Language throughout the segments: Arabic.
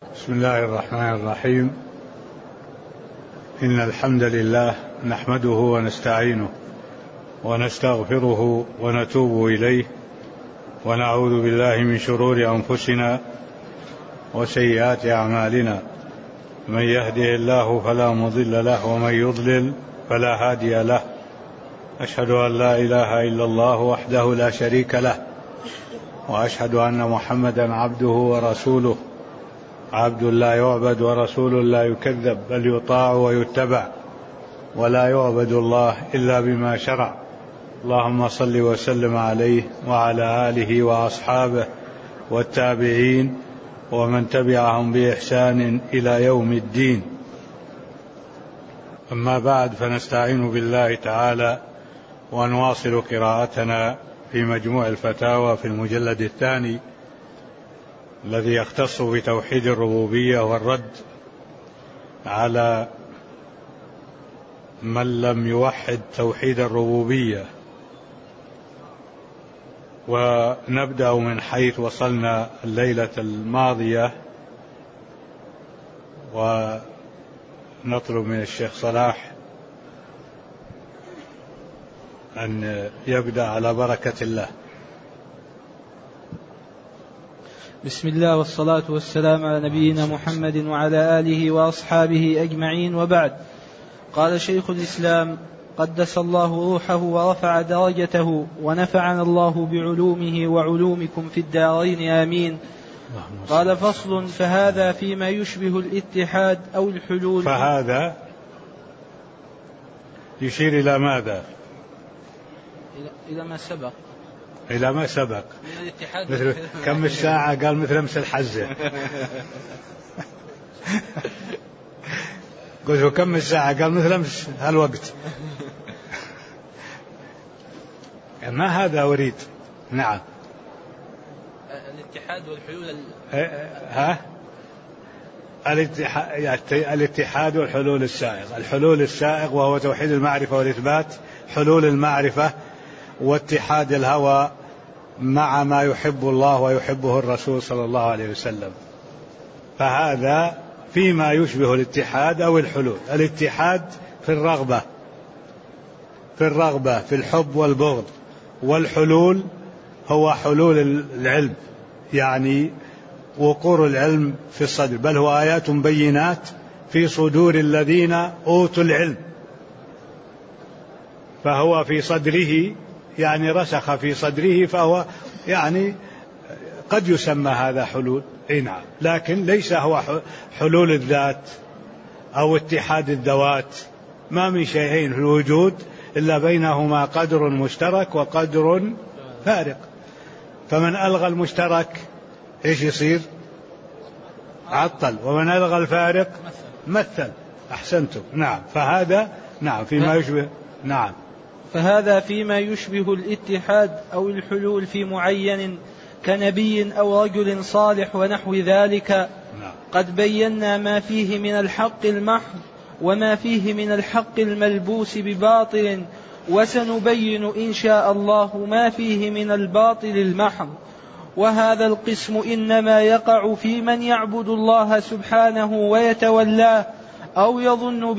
بسم الله الرحمن الرحيم. إن الحمد لله نحمده ونستعينه ونستغفره ونتوب إليه ونعوذ بالله من شرور أنفسنا وسيئات أعمالنا. من يهده الله فلا مضل له ومن يضلل فلا هادي له. أشهد أن لا إله إلا الله وحده لا شريك له، وأشهد أن محمدا عبده ورسوله، عبد لا يعبد ورسول لا يكذب، بل يطاع ويتبع، ولا يعبد الله إلا بما شرع. اللهم صل وسلم عليه وعلى آله وأصحابه والتابعين ومن تبعهم بإحسان إلى يوم الدين. أما بعد، فنستعين بالله تعالى ونواصل قراءتنا في مجموع الفتاوى في المجلد الثاني الذي يختص بتوحيد الربوبية والرد على من لم يوحد توحيد الربوبية. ونبدأ من حيث وصلنا الليلة الماضية، ونطلب من الشيخ صلاح أن يبدأ على بركة الله. بسم الله والصلاة والسلام على نبينا محمد وعلى آله وأصحابه أجمعين، وبعد. قال شيخ الإسلام قدس الله روحه ورفع درجته ونفعنا الله بعلومه وعلومكم في الدارين آمين. قال فصل: فهذا فيما يشبه الاتحاد أو الحلول. فهذا يشير إلى ماذا؟ إلى ما سبق. إلى ما سبق. مثل كم الساعة؟ قال مثل أمس الحزة. قلت كم الساعة؟ قال مثل أمس هالوقت. ما هذا أريد. نعم. الاتحاد والحلول. الاتحاد والحلول السائغ. الحلول السائغ وهو توحيد المعرفة والإثبات، حلول المعرفة واتحاد الهوى مع ما يحب الله ويحبه الرسول صلى الله عليه وسلم. فهذا فيما يشبه الاتحاد أو الحلول. الاتحاد في الرغبة في الحب والبغض، والحلول هو حلول العلم، يعني وقور العلم في الصدر، بل هو آيات بينات في صدور الذين أوتوا العلم. فهو في صدره، يعني رسخ في صدره، فهو يعني قد يسمى هذا حلول. نعم، لكن ليس هو حلول الذات أو اتحاد الذوات. ما من شيئين في الوجود إلا بينهما قدر مشترك وقدر فارق. فمن ألغى المشترك إيش يصير؟ عطل. ومن ألغى الفارق مثل. أحسنتم. نعم. فهذا نعم فيما يشبه. نعم. فهذا فيما يشبه الاتحاد أو الحلول في معين كنبي أو رجل صالح ونحو ذلك. قد بينا ما فيه من الحق المحض وما فيه من الحق الملبوس بباطل، وسنبين إن شاء الله ما فيه من الباطل المحض. وهذا القسم إنما يقع في من يعبد الله سبحانه ويتولاه أو يظن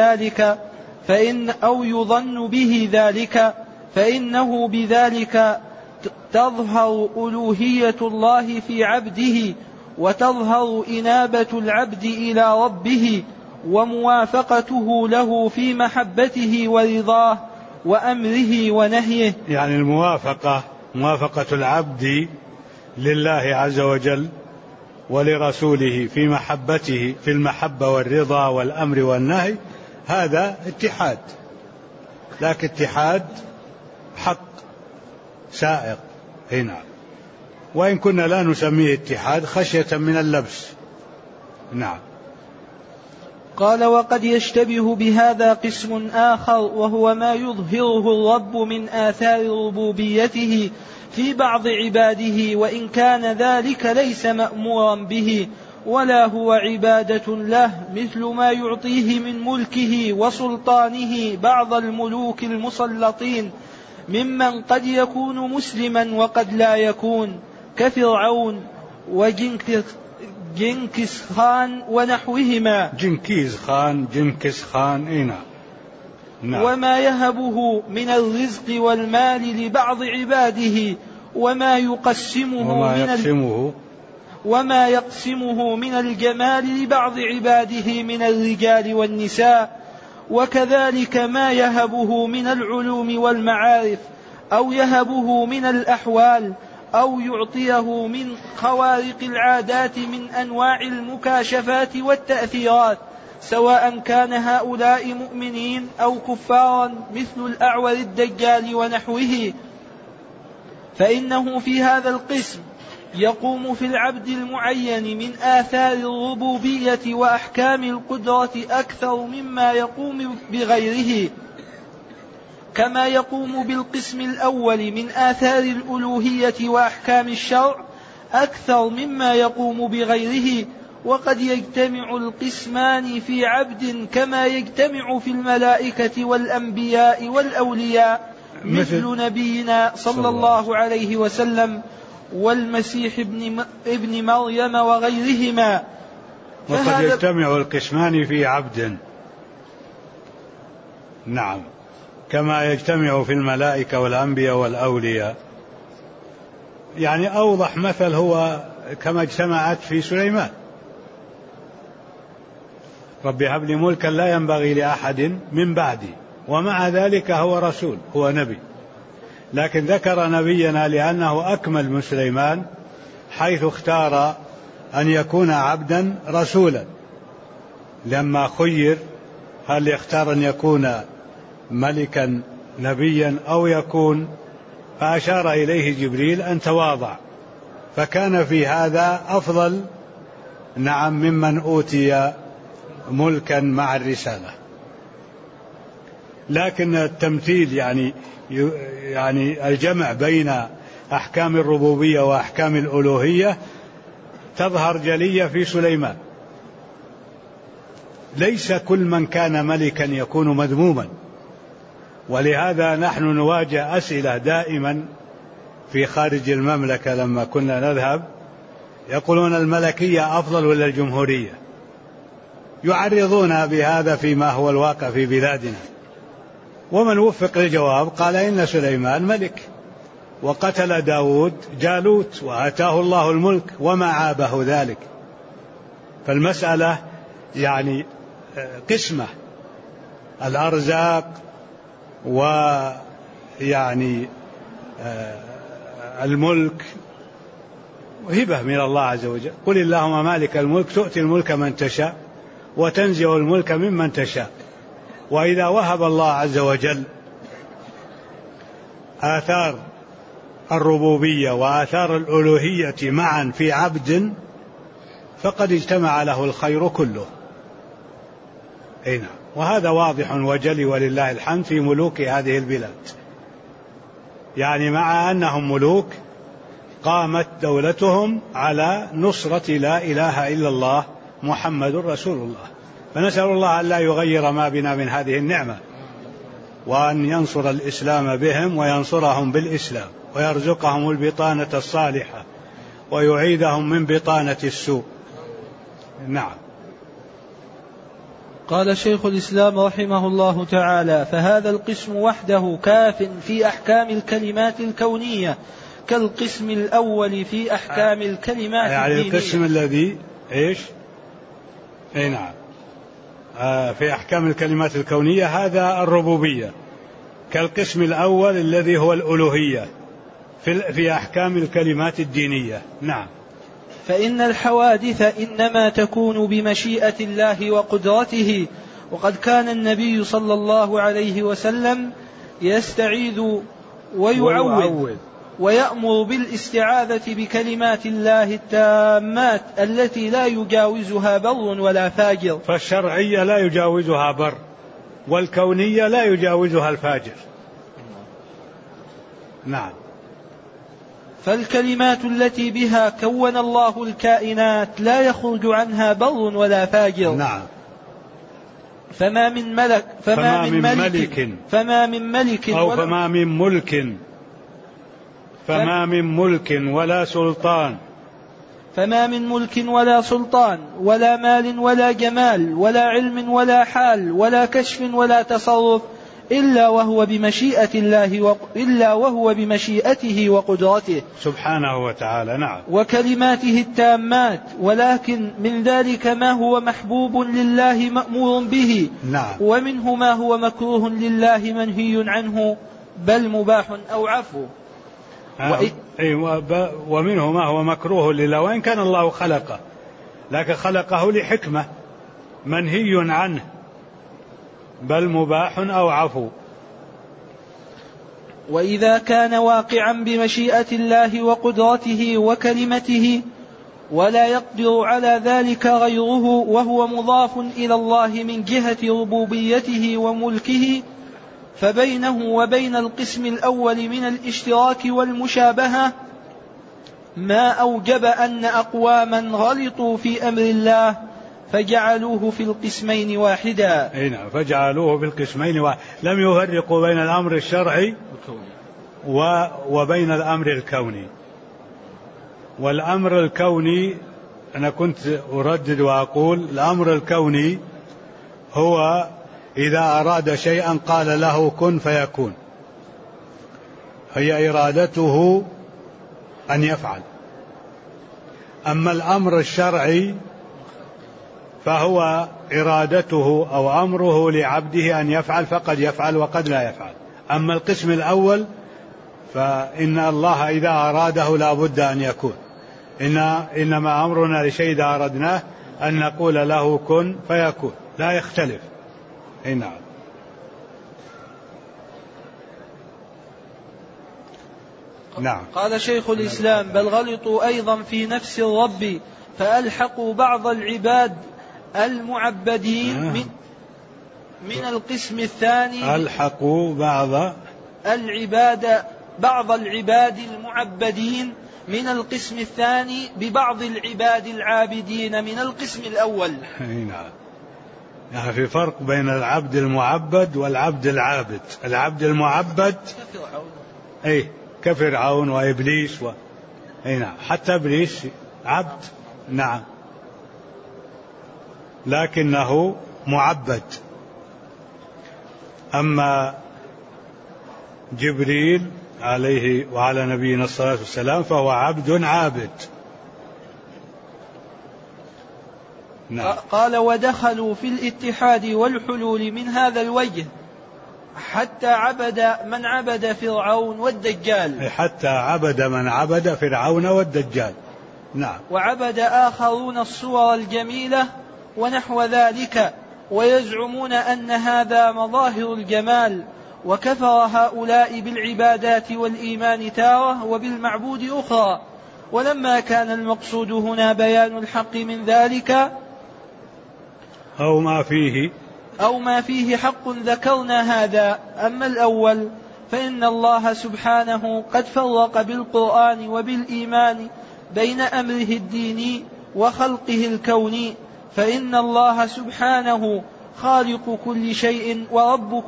به ذلك فإنه بذلك تظهر ألوهية الله في عبده، وتظهر إنابة العبد إلى ربه، وموافقته له في محبته ورضاه وأمره ونهيه. يعني موافقة العبد لله عز وجل ولرسوله في محبته، في المحبة والرضا والأمر والنهي، هذا اتحاد. لكن اتحاد حق سائغ. هنا وإن كنا لا نسميه اتحاد خشية من اللبس. نعم. قال: وقد يشتبه بهذا قسم آخر، وهو ما يظهره الرب من آثار ربوبيته في بعض عباده، وإن كان ذلك ليس مأمورا به ولا هو عبادة له، مثل ما يعطيه من ملكه وسلطانه بعض الملوك المسلطين ممن قد يكون مسلما وقد لا يكون، كفرعون جنكيز خان ونحوهما. جنكيز خان نعم. وما يهبه من الرزق والمال لبعض عباده وما يقسمه من الجمال لبعض عباده من الرجال والنساء، وكذلك ما يهبه من العلوم والمعارف أو يهبه من الأحوال أو يعطيه من خوارق العادات من أنواع المكاشفات والتأثيرات، سواء كان هؤلاء مؤمنين أو كفارا مثل الأعور الدجال ونحوه، فإنه في هذا القسم يقوم في العبد المعين من آثار الربوبية وأحكام القدرة أكثر مما يقوم بغيره، كما يقوم بالقسم الأول من آثار الألوهية وأحكام الشرع أكثر مما يقوم بغيره. وقد يجتمع القسمان في عبد كما يجتمع في الملائكة والأنبياء والأولياء، مثل نبينا صلى الله عليه وسلم والمسيح ابن مريم وغيرهما. وقد يجتمع القسمان في عبد، نعم، كما يجتمع في الملائكة والأنبياء والأولياء. يعني أوضح مثل هو كما اجتمعت في سليمان: رب هب لي ملكا لا ينبغي لأحد من بعدي، ومع ذلك هو رسول، هو نبي. لكن ذكر نبينا لأنه أكمل من سليمان، حيث اختار أن يكون عبدا رسولا. لما خير هل يختار أن يكون ملكا نبيا أو يكون، فأشار إليه جبريل أن تواضع، فكان في هذا أفضل نعم ممن أوتي ملكا مع الرسالة. لكن التمثيل يعني الجمع بين أحكام الربوبية وأحكام الألوهية تظهر جلية في سليمان. ليس كل من كان ملكا يكون مذموما، ولهذا نحن نواجه أسئلة دائما في خارج المملكة. لما كنا نذهب يقولون الملكية أفضل ولا الجمهورية، يعرضون بهذا فيما هو الواقع في بلادنا. ومن وفق الجواب قال إن سليمان ملك، وقتل داود جالوت وآتاه الله الملك وما عابه ذلك. فالمسألة يعني قسمة الأرزاق ويعني الملك هبة من الله عز وجل. قل اللهم مالك الملك تؤتي الملك من تشاء وتنزع الملك ممن تشاء. وإذا وهب الله عز وجل آثار الربوبية وآثار الألوهية معا في عبد فقد اجتمع له الخير كله. نعم. وهذا واضح وجلي ولله الحمد في ملوك هذه البلاد. يعني مع أنهم ملوك قامت دولتهم على نصرة لا إله إلا الله محمد رسول الله. فنسأل الله أن لا يغير ما بنا من هذه النعمة، وأن ينصر الإسلام بهم وينصرهم بالإسلام، ويرزقهم البطانة الصالحة ويعيدهم من بطانة السوء. نعم. قال شيخ الإسلام رحمه الله تعالى: فهذا القسم وحده كاف في أحكام الكلمات الكونية كالقسم الأول في أحكام الكلمات يعني الدينية. القسم الذي نعم في أحكام الكلمات الكونية هذا الربوبية، كالقسم الأول الذي هو الألوهية في أحكام الكلمات الدينية. نعم. فإن الحوادث إنما تكون بمشيئة الله وقدرته، وقد كان النبي صلى الله عليه وسلم يستعيذ ويعوذ ويأمر بالاستعاذة بكلمات الله التامات التي لا يجاوزها بر ولا فاجر. فالشرعية لا يجاوزها بر، والكونية لا يجاوزها الفاجر. نعم. فالكلمات التي بها كون الله الكائنات لا يخرج عنها بر ولا فاجر. نعم. فما من ملك ولا سلطان فما من ملك ولا سلطان ولا مال ولا جمال ولا علم ولا حال ولا كشف ولا تصرف إلا وهو بمشيئته وقدرته سبحانه وتعالى. نعم. وكلماته التامات، ولكن من ذلك ما هو محبوب لله مأمور به. نعم. ومنه ما هو مكروه لله منهي عنه بل مباح أو عفو. ومنه ما هو مكروه لله وإن كان الله خلقه، لكن خلقه لحكمة منهي عنه بل مباح أو عفو. وإذا كان واقعا بمشيئة الله وقدرته وكلمته ولا يقدر على ذلك غيره وهو مضاف إلى الله من جهة ربوبيته وملكه، فبينه وبين القسم الأول من الاشتراك والمشابهة ما أوجب أن أقواما غلطوا في أمر الله فجعلوه في القسمين واحدا. فجعلوه في القسمين واحدا، لم يفرقوا بين الأمر الشرعي وبين الأمر الكوني. والأمر الكوني أنا كنت أردد وأقول الأمر الكوني هو إذا أراد شيئا قال له كن فيكون، هي إرادته أن يفعل. أما الأمر الشرعي فهو إرادته أو أمره لعبده أن يفعل، فقد يفعل وقد لا يفعل. أما القسم الأول فإن الله إذا أراده لا بد أن يكون. إنما أمرنا لشيء إذا أردناه أن نقول له كن فيكون، لا يختلف. نعم. نعم. قال شيخ الإسلام: بل غلطوا أيضا في نفس الرب فألحقوا بعض العباد المعبدين من القسم الثاني، ألحقوا بعض العباد المعبدين من القسم الثاني ببعض العباد العابدين من القسم الأول. نعم. يعني في فرق بين العبد المعبد والعبد العابد. العبد المعبد كفرعون وإبليس نعم، حتى إبليس عبد. نعم، لكنه معبد. أما جبريل عليه وعلى نبينا الصلاة والسلام فهو عبد عابد. نعم. قال: ودخلوا في الاتحاد والحلول من هذا الوجه حتى عبد من عبد فرعون والدجال. حتى عبد من عبد فرعون والدجال. نعم. وعبد آخرون الصور الجميلة ونحو ذلك، ويزعمون أن هذا مظاهر الجمال، وكفر هؤلاء بالعبادات والإيمان تارة وبالمعبود أخرى. ولما كان المقصود هنا بيان الحق من ذلك أو ما فيه حق ذكرنا هذا. أما الأول فإن الله سبحانه قد فرق بالقرآن وبالإيمان بين أمره الديني وخلقه الكوني، فإن الله سبحانه خالق كل شيء ورب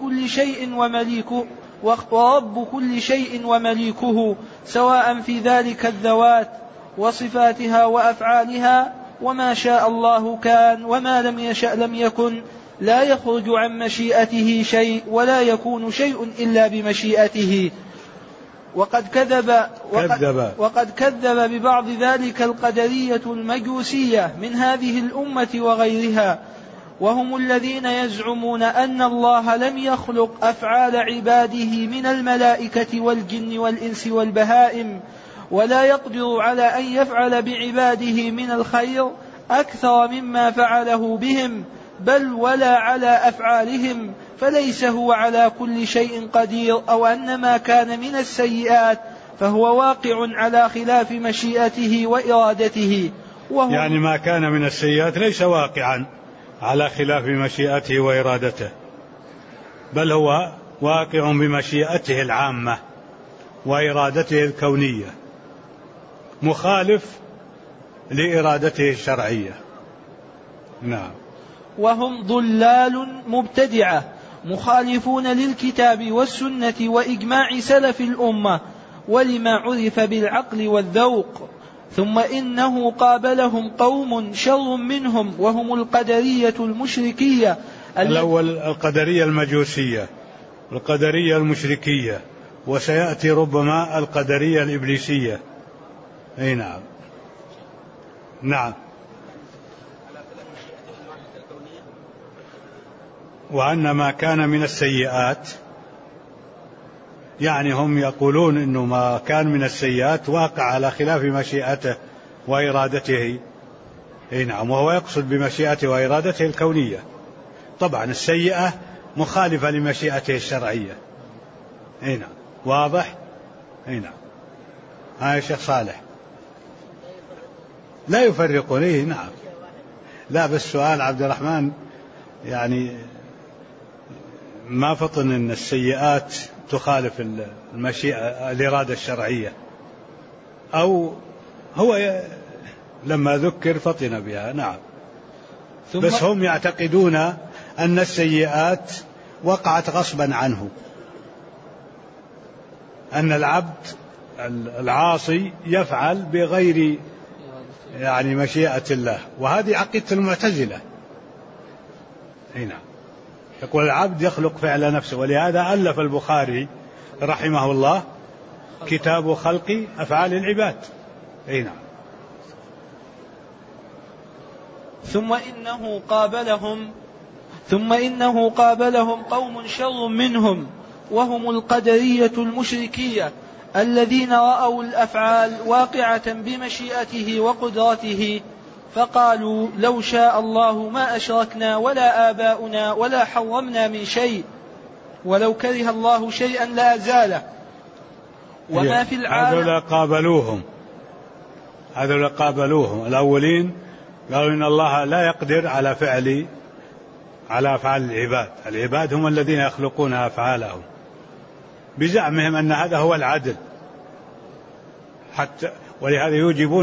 كل شيء ومليكه، سواء في ذلك الذوات وصفاتها وأفعالها، وما شاء الله كان وما لم يشأ لم يكن، لا يخرج عن مشيئته شيء ولا يكون شيء إلا بمشيئته. وقد كذب ببعض ذلك القدرية المجوسية من هذه الأمة وغيرها، وهم الذين يزعمون أن الله لم يخلق أفعال عباده من الملائكة والجن والإنس والبهائم، ولا يقدر على أن يفعل بعباده من الخير أكثر مما فعله بهم، بل ولا على أفعالهم، فليس هو على كل شيء قدير، أو أن ما كان من السيئات فهو واقع على خلاف مشيئته وإرادته. يعني ما كان من السيئات ليس واقعا على خلاف مشيئته وإرادته، بل هو واقع بمشيئته العامة وإرادته الكونية، مخالف لإرادته الشرعية. نعم. وهم ضلال مبتدعة مخالفون للكتاب والسنة وإجماع سلف الأمة ولما عرف بالعقل والذوق، ثم إنه قابلهم قوم شر منهم وهم القدرية المشركية. الأول القدرية المجوسية، القدرية المشركية، وسيأتي ربما القدرية الإبليسية. أي نعم. نعم. وأن ما كان من السيئات، يعني هم يقولون إنه ما كان من السيئات واقع على خلاف مشيئته وإرادته. أي نعم. وهو يقصد بمشيئته وإرادته الكونية. طبعا السيئة مخالفة لمشيئته الشرعية. أي نعم. واضح. أي نعم. يا شيخ صالح لا يفرقون. إيه نعم. لا بس سؤال عبد الرحمن يعني ما فطن أن السيئات تخالف المشيئة الإرادة الشرعية، أو هو لما ذكر فطن بها. نعم. بس هم يعتقدون أن السيئات وقعت غصبا عنه، أن العبد العاصي يفعل بغير يعني مشيئة الله، وهذه عقيدة المعتزلة. أي نعم. يقول العبد يخلق فعل نفسه، ولهذا ألف البخاري رحمه الله كتاب خلق أفعال العباد. أي نعم. ثم إنه قابلهم قوم شر منهم وهم القدرية المشركية الذين رأوا الأفعال واقعة بمشيئته وقدرته، فقالوا لو شاء الله ما أشركنا ولا آباؤنا ولا حرمنا من شيء، ولو كره الله شيئا لأزاله. وما في العالم. هذول قابلوهم الأولين، قالوا إن الله لا يقدر على أفعال العباد هم الذين يخلقون أفعالهم، بزعمهم أن هذا هو العدل، حتى ولهذا يوجبون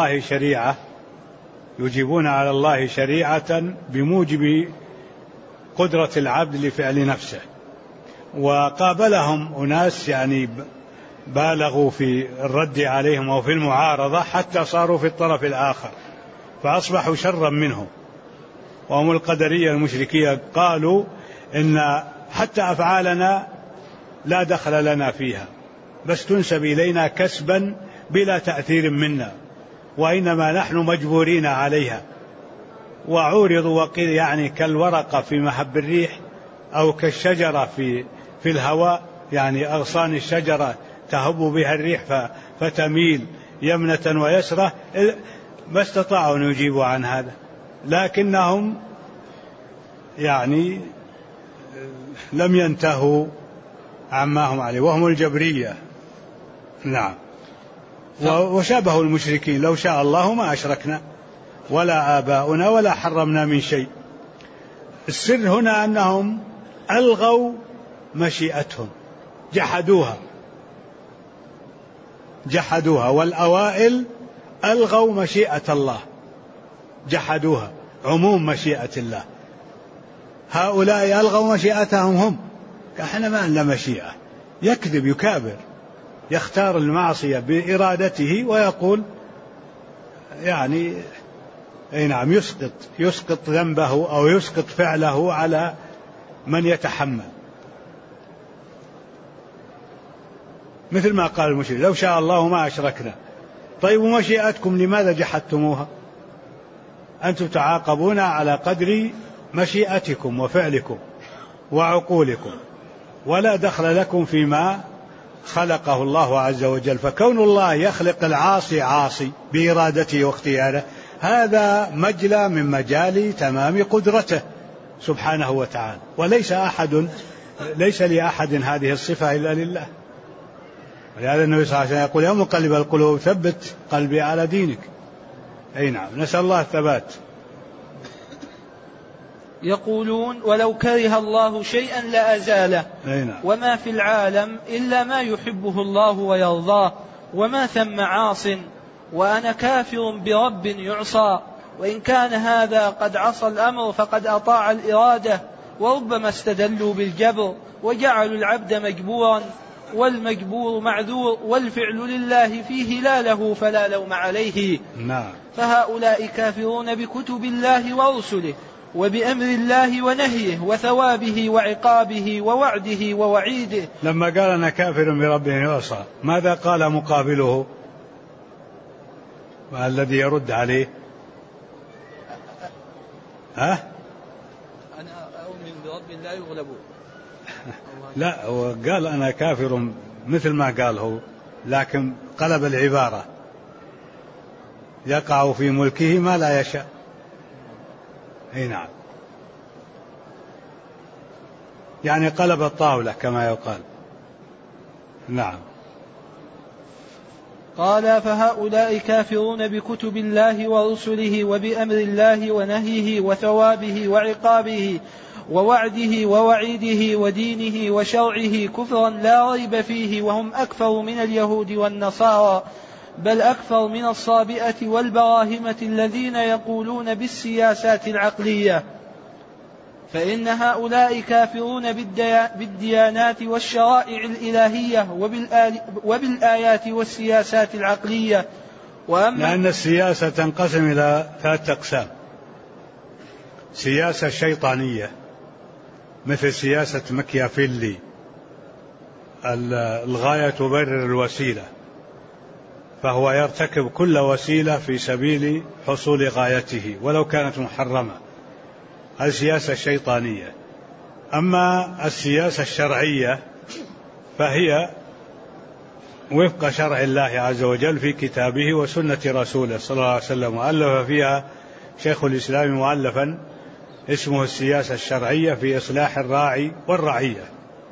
على الله شريعة بموجب قدرة العبد لفعل نفسه. وقابلهم أناس يعني بالغوا في الرد عليهم وفي المعارضة حتى صاروا في الطرف الآخر فأصبحوا شرا منهم، وهم القدرية المشركية. قالوا إن حتى أفعالنا لا دخل لنا فيها، بس تنسب إلينا كسبا بلا تأثير منا، وإنما نحن مجبورين عليها. وعورضوا وقيل يعني كالورقة في محب الريح، أو كالشجرة في الهواء، يعني أغصان الشجرة تهب بها الريح فتميل يمنة ويسرة. ما استطاعوا أن يجيبوا عن هذا، لكنهم يعني لم ينتهوا عما هم عليه، وهم الجبرية. نعم. وشابهوا المشركين، لو شاء الله ما أشركنا ولا آباؤنا ولا حرمنا من شيء. السر هنا أنهم ألغوا مشيئتهم، جحدوها، والأوائل ألغوا مشيئة الله، جحدوها، عموم مشيئة الله. هؤلاء ألغوا مشيئتهم هم، احنا ما لنا مشيئة. يكذب، يكابر، يختار المعصية بإرادته ويقول يعني أي نعم يسقط ذنبه أو يسقط فعله على من يتحمل، مثل ما قال المشرك لو شاء الله ما أشركنا. طيب ومشيئتكم لماذا جحدتموها؟ أنتم تعاقبون على قدر مشيئتكم وفعلكم وعقولكم، ولا دخل لكم فيما خلقه الله عز وجل. فكون الله يخلق العاصي عاصي بإرادته واختياره، هذا مجلى من مجال تمام قدرته سبحانه وتعالى، ليس لأحد هذه الصفة إلا لله. ولهذا النبي صلى الله عليه وسلم يقول يا مقلب القلوب ثبت قلبي على دينك. أي نعم. نسأل الله الثبات. يقولون ولو كره الله شيئا لأزاله. نعم. وما في العالم إلا ما يحبه الله ويرضاه، وما ثم عاص، وأنا كافر برب يعصى. وإن كان هذا قد عصى الأمر فقد أطاع الإرادة، وربما استدلوا بالجبر وجعلوا العبد مجبورا والمجبور معذور والفعل لله فيه لا له فلا لوم عليه. نعم. فهؤلاء كافرون بكتب الله ورسله وبأمر الله ونهيه وثوابه وعقابه ووعده ووعيده. لما قال أنا كافر بربه وعصاه ماذا قال مقابله الذي يرد عليه؟ أنا أؤمن برب لا يغلب. لا، هو قال أنا كافر مثل ما قال هو، لكن قلب العبارة، يقع في ملكه ما لا يشاء. اي نعم، يعني قلب الطاولة كما يقال. نعم. قال فهؤلاء كافرون بكتب الله ورسله وبأمر الله ونهيه وثوابه وعقابه ووعده ووعيده ودينه وشرعه كفرا لا ريب فيه، وهم أكثر من اليهود والنصارى، بل أكثر من الصابئة والبراهمة الذين يقولون بالسياسات العقلية، فإن هؤلاء كافرون بالديانات والشرائع الإلهية وبالآيات والسياسات العقلية. لأن السياسة تنقسم إلى 3 أقسام: سياسة شيطانية مثل سياسة مكيافيلي، الغاية تبرر الوسيلة، فهو يرتكب كل وسيلة في سبيل حصول غايته ولو كانت محرمة، هذه السياسة الشيطانية. أما السياسة الشرعية فهي وفق شرع الله عز وجل في كتابه وسنة رسوله صلى الله عليه وسلم، وألف فيها شيخ الإسلام مؤلفا اسمه السياسة الشرعية في إصلاح الراعي والرعية.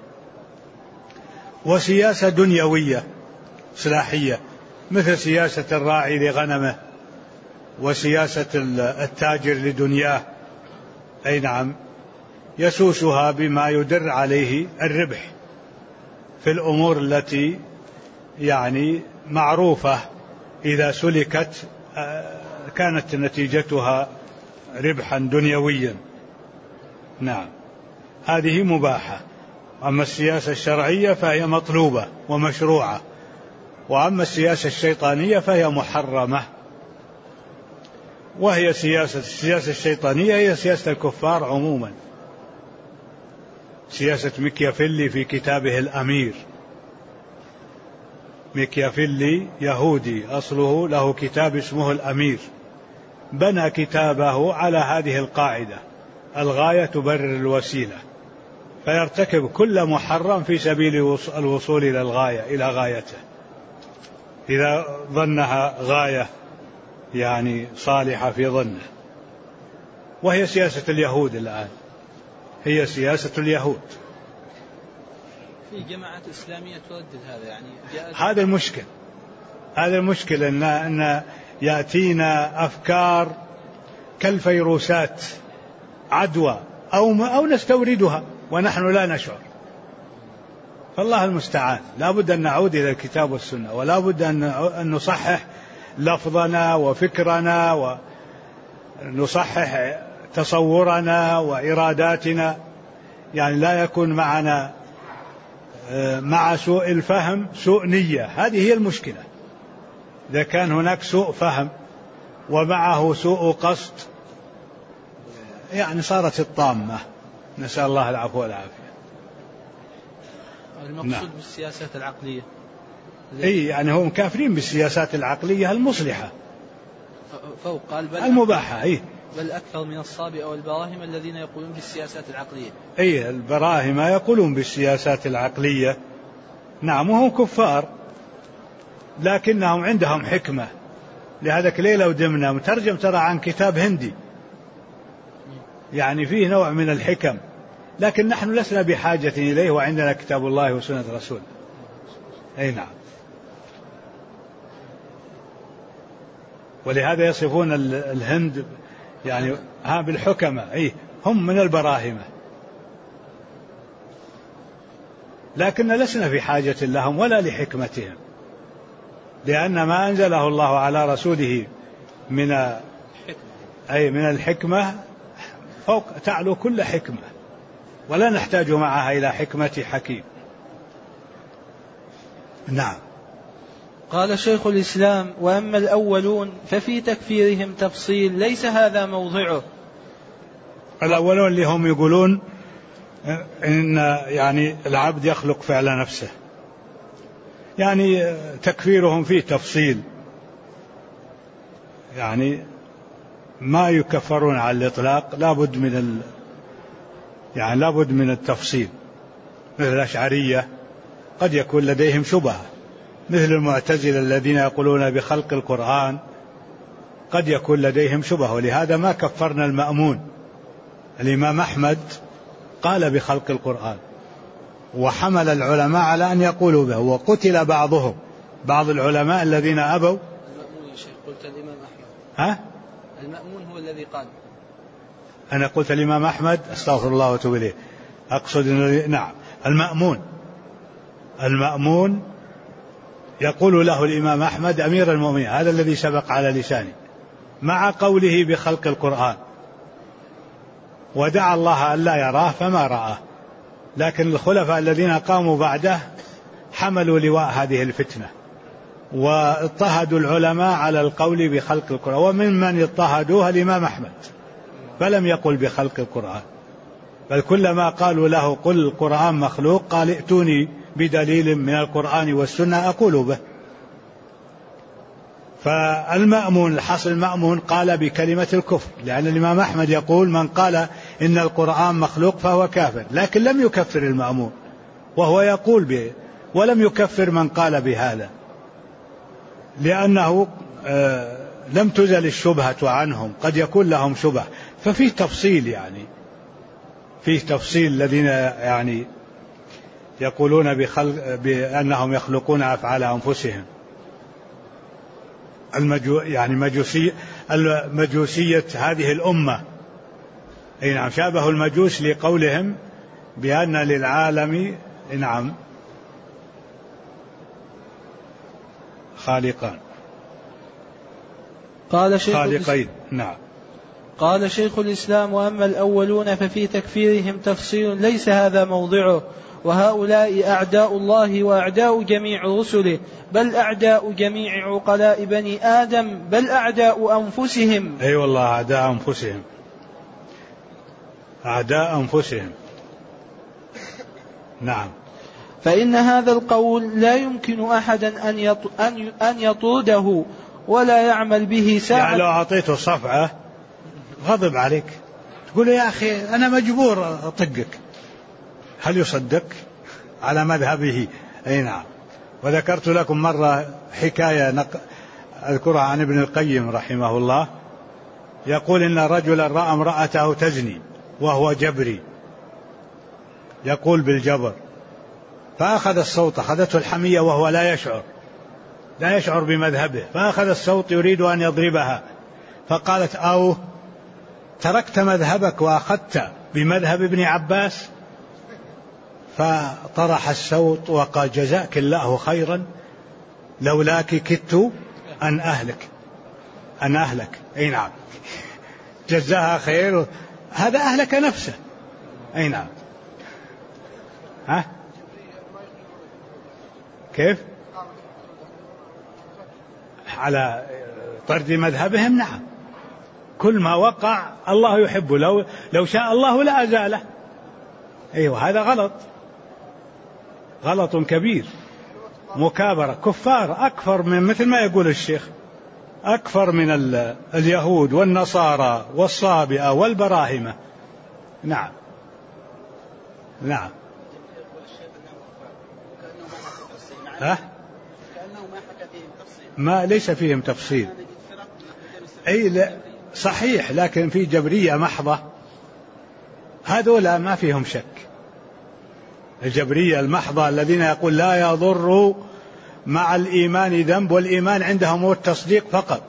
وسياسة دنيوية إصلاحية مثل سياسة الراعي لغنمه وسياسة التاجر لدنياه، أي نعم، يسوسها بما يدر عليه الربح في الأمور التي يعني معروفة إذا سلكت كانت نتيجتها ربحا دنيويا. نعم، هذه مباحة. أما السياسة الشرعية فهي مطلوبة ومشروعة، وأما السياسة الشيطانية فهي محرمة. وهي السياسة الشيطانية هي سياسة الكفار عموما، سياسة مكيافيلي في كتابه الأمير. مكيافيلي يهودي أصله، له كتاب اسمه الأمير، بنى كتابه على هذه القاعدة: الغاية تبرر الوسيلة، فيرتكب كل محرم في سبيل الوصول إلى الغاية، إلى غايته، إذا ظنها غاية يعني صالحة في ظنه. وهي سياسة اليهود الآن، هي سياسة اليهود. في جماعات إسلامية تردد هذا، يعني هذا المشكل، هذا المشكل أن يأتينا أفكار كالفيروسات عدوى أو نستوردها ونحن لا نشعر. فالله المستعان، لا بد أن نعود إلى الكتاب والسنة، ولا بد أن نصحح لفظنا وفكرنا ونصحح تصورنا وإراداتنا، يعني لا يكون معنا مع سوء الفهم سوء نية. هذه هي المشكلة. إذا كان هناك سوء فهم ومعه سوء قصد يعني صارت الطامة، نسأل الله العفو والعافية. المقصود بالسياسات العقلية يعني هم كافرين بالسياسات العقلية المصلحة فوق المباحة. بل أكثر من الصابئة والبراهمة الذين يقولون بالسياسات العقلية. البراهمة يقولون بالسياسات العقلية، نعم، وهم كفار لكنهم عندهم حكمة. لهذاك ليلة ودمنا مترجم ترى عن كتاب هندي، يعني فيه نوع من الحكم، لكن نحن لسنا بحاجة إليه، وعندنا كتاب الله وسنة رسوله. نعم. ولهذا يصفون الهند يعني بالحكمة، هم من البراهمة، لكن لسنا في حاجة لهم ولا لحكمتهم، لأن ما أنزله الله على رسوله من الحكمة فوق تعلو كل حكمة، ولا نحتاج معها إلى حكمة حكيم. نعم. قال شيخ الإسلام: وأما الأولون ففي تكفيرهم تفصيل ليس هذا موضعه. الأولون اللي هم يقولون إن يعني العبد يخلق فعل نفسه، يعني تكفيرهم فيه تفصيل، يعني ما يكفرون على الإطلاق، لابد من التفصيل. مثل الأشعرية قد يكون لديهم شبهة، مثل المعتزلة الذين يقولون بخلق القرآن قد يكون لديهم شبهة، ولهذا ما كفرنا المأمون. الإمام أحمد قال بخلق القرآن، وحمل العلماء على أن يقولوا به، وقتل بعض العلماء الذين أبوا. المأمون يا شيخ، قلت الإمام أحمد. المأمون هو الذي قال. أنا قلت الإمام أحمد، أستغفر الله وأتوب إليه، أقصد نعم، المأمون يقول له الإمام أحمد أمير المؤمنين، هذا الذي سبق على لساني، مع قوله بخلق القرآن، ودعا الله أن لا يراه فما رآه. لكن الخلفاء الذين قاموا بعده حملوا لواء هذه الفتنة، واضطهدوا العلماء على القول بخلق القرآن، وممن اضطهدوها الإمام أحمد فلم يقل بخلق القرآن، بل كلما قالوا له قل القرآن مخلوق قال ائتوني بدليل من القرآن والسنة أقول به. فالمأمون الحصل المأمون قال بكلمة الكفر، لأن الإمام أحمد يقول من قال إن القرآن مخلوق فهو كافر، لكن لم يكفر المأمون وهو يقول به، ولم يكفر من قال بهذا، لأنه لم تزل الشبهة عنهم، قد يكون لهم شبه. ففيه تفصيل، يعني فيه تفصيل الذين يعني يقولون بأنهم يخلقون أفعال أنفسهم. يعني المجوسية هذه الأمة، أي نعم، شابه المجوس لقولهم بأن للعالم نعم خالقين. نعم. قال شيخ الإسلام: وأما الأولون ففي تكفيرهم تفصيل ليس هذا موضعه، وهؤلاء أعداء الله وأعداء جميع رسله، بل أعداء جميع عقلاء بني آدم، بل أعداء أنفسهم. أي والله، أعداء أنفسهم. نعم. فإن هذا القول لا يمكن أحدا أن يطرده ولا يعمل به ساعة. يعني لو أعطيته صفعة غضب عليك، تقول يا أخي أنا مجبور أطقك، هل يصدق على مذهبه؟ أي نعم. وذكرت لكم مرة حكاية أذكرها عن ابن القيم رحمه الله، يقول إن رجلا رأى امرأته تزني وهو جبري، يقول بالجبر، فأخذ الصوت، أخذته الحمية وهو لا يشعر بمذهبه، فأخذ الصوت يريد أن يضربها، فقالت: أو تركت مذهبك وأخذت بمذهب ابن عباس؟ فطرح الصوت وقال: جزاك الله خيرا، لولاك كدت أن أهلك. أي نعم، جزاها خير، هذا أهلك نفسه. أي نعم. كيف؟ على طرد مذهبهم. نعم، كل ما وقع الله يحبه، لو شاء الله لا أزاله. أيوة، هذا غلط كبير، مكابرة، كفار أكثر من، مثل ما يقول الشيخ، أكثر من اليهود والنصارى والصابئة والبراهمة. نعم. ما ليس فيهم تفصيل. أي لا صحيح، لكن في جبرية محضة، هذولا ما فيهم شك. الجبرية المحضة الذين يقول لا يضر مع الإيمان ذنب، والإيمان عندهم هو التصديق فقط،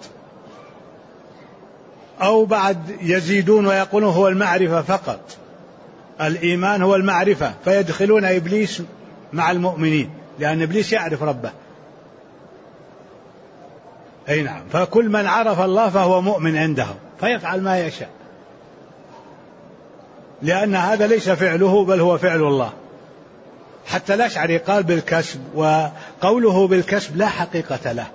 أو بعد يزيدون ويقولون هو المعرفة فقط، الإيمان هو المعرفة، فيدخلون إبليس مع المؤمنين، لأن إبليس يعرف ربه. أي نعم. فكل من عرف الله فهو مؤمن عندهم، فيفعل ما يشاء، لأن هذا ليس فعله بل هو فعل الله. حتى الأشعري قال بالكسب، قوله بالكسب لا حقيقة له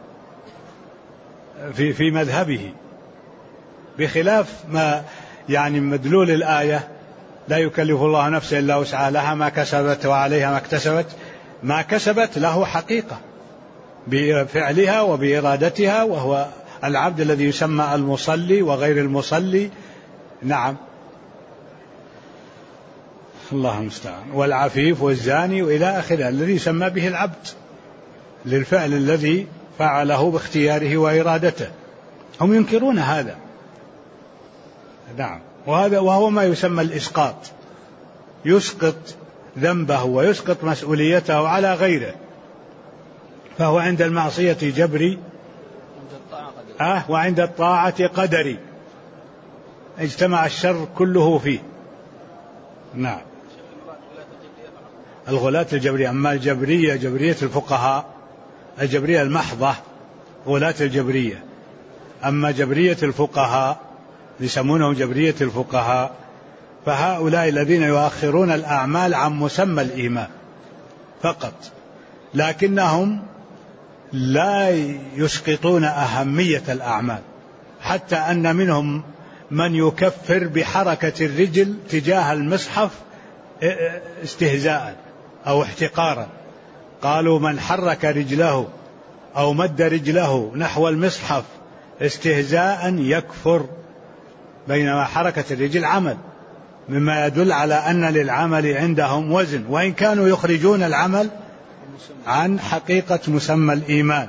في مذهبه، بخلاف ما يعني مدلول الآية لا يكلف الله نفسا إلا وسعها لها ما كسبت وعليها ما اكتسبت. ما كسبت له حقيقة بفعلها وبإرادتها، وهو العبد الذي يسمى المصلي وغير المصلي. نعم، الله المستعان. والعفيف والزاني وإلى آخره الذي يسمى به العبد للفعل الذي فعله باختياره وإرادته. هم ينكرون هذا. نعم، وهو ما يسمى الإسقاط، يسقط ذنبه ويسقط مسؤوليته على غيره، فهو عند المعصية جبري وعند الطاعة قدري، اجتمع الشر كله فيه. نعم، الغلاة الجبرية. أما الجبرية جبرية الفقهاء، الجبرية المحضة غلاة الجبرية. أما جبرية الفقهاء يسمونهم جبرية الفقهاء، فهؤلاء الذين يؤخرون الأعمال عن مسمى الإيمان فقط، لكنهم لا يسقطون أهمية الأعمال، حتى أن منهم من يكفر بحركة الرجل تجاه المصحف استهزاء أو احتقارا. قالوا من حرك رجله أو مد رجله نحو المصحف استهزاء يكفر، بينما حركة الرجل عمل، مما يدل على أن للعمل عندهم وزن، وإن كانوا يخرجون العمل عن حقيقة مسمى الإيمان.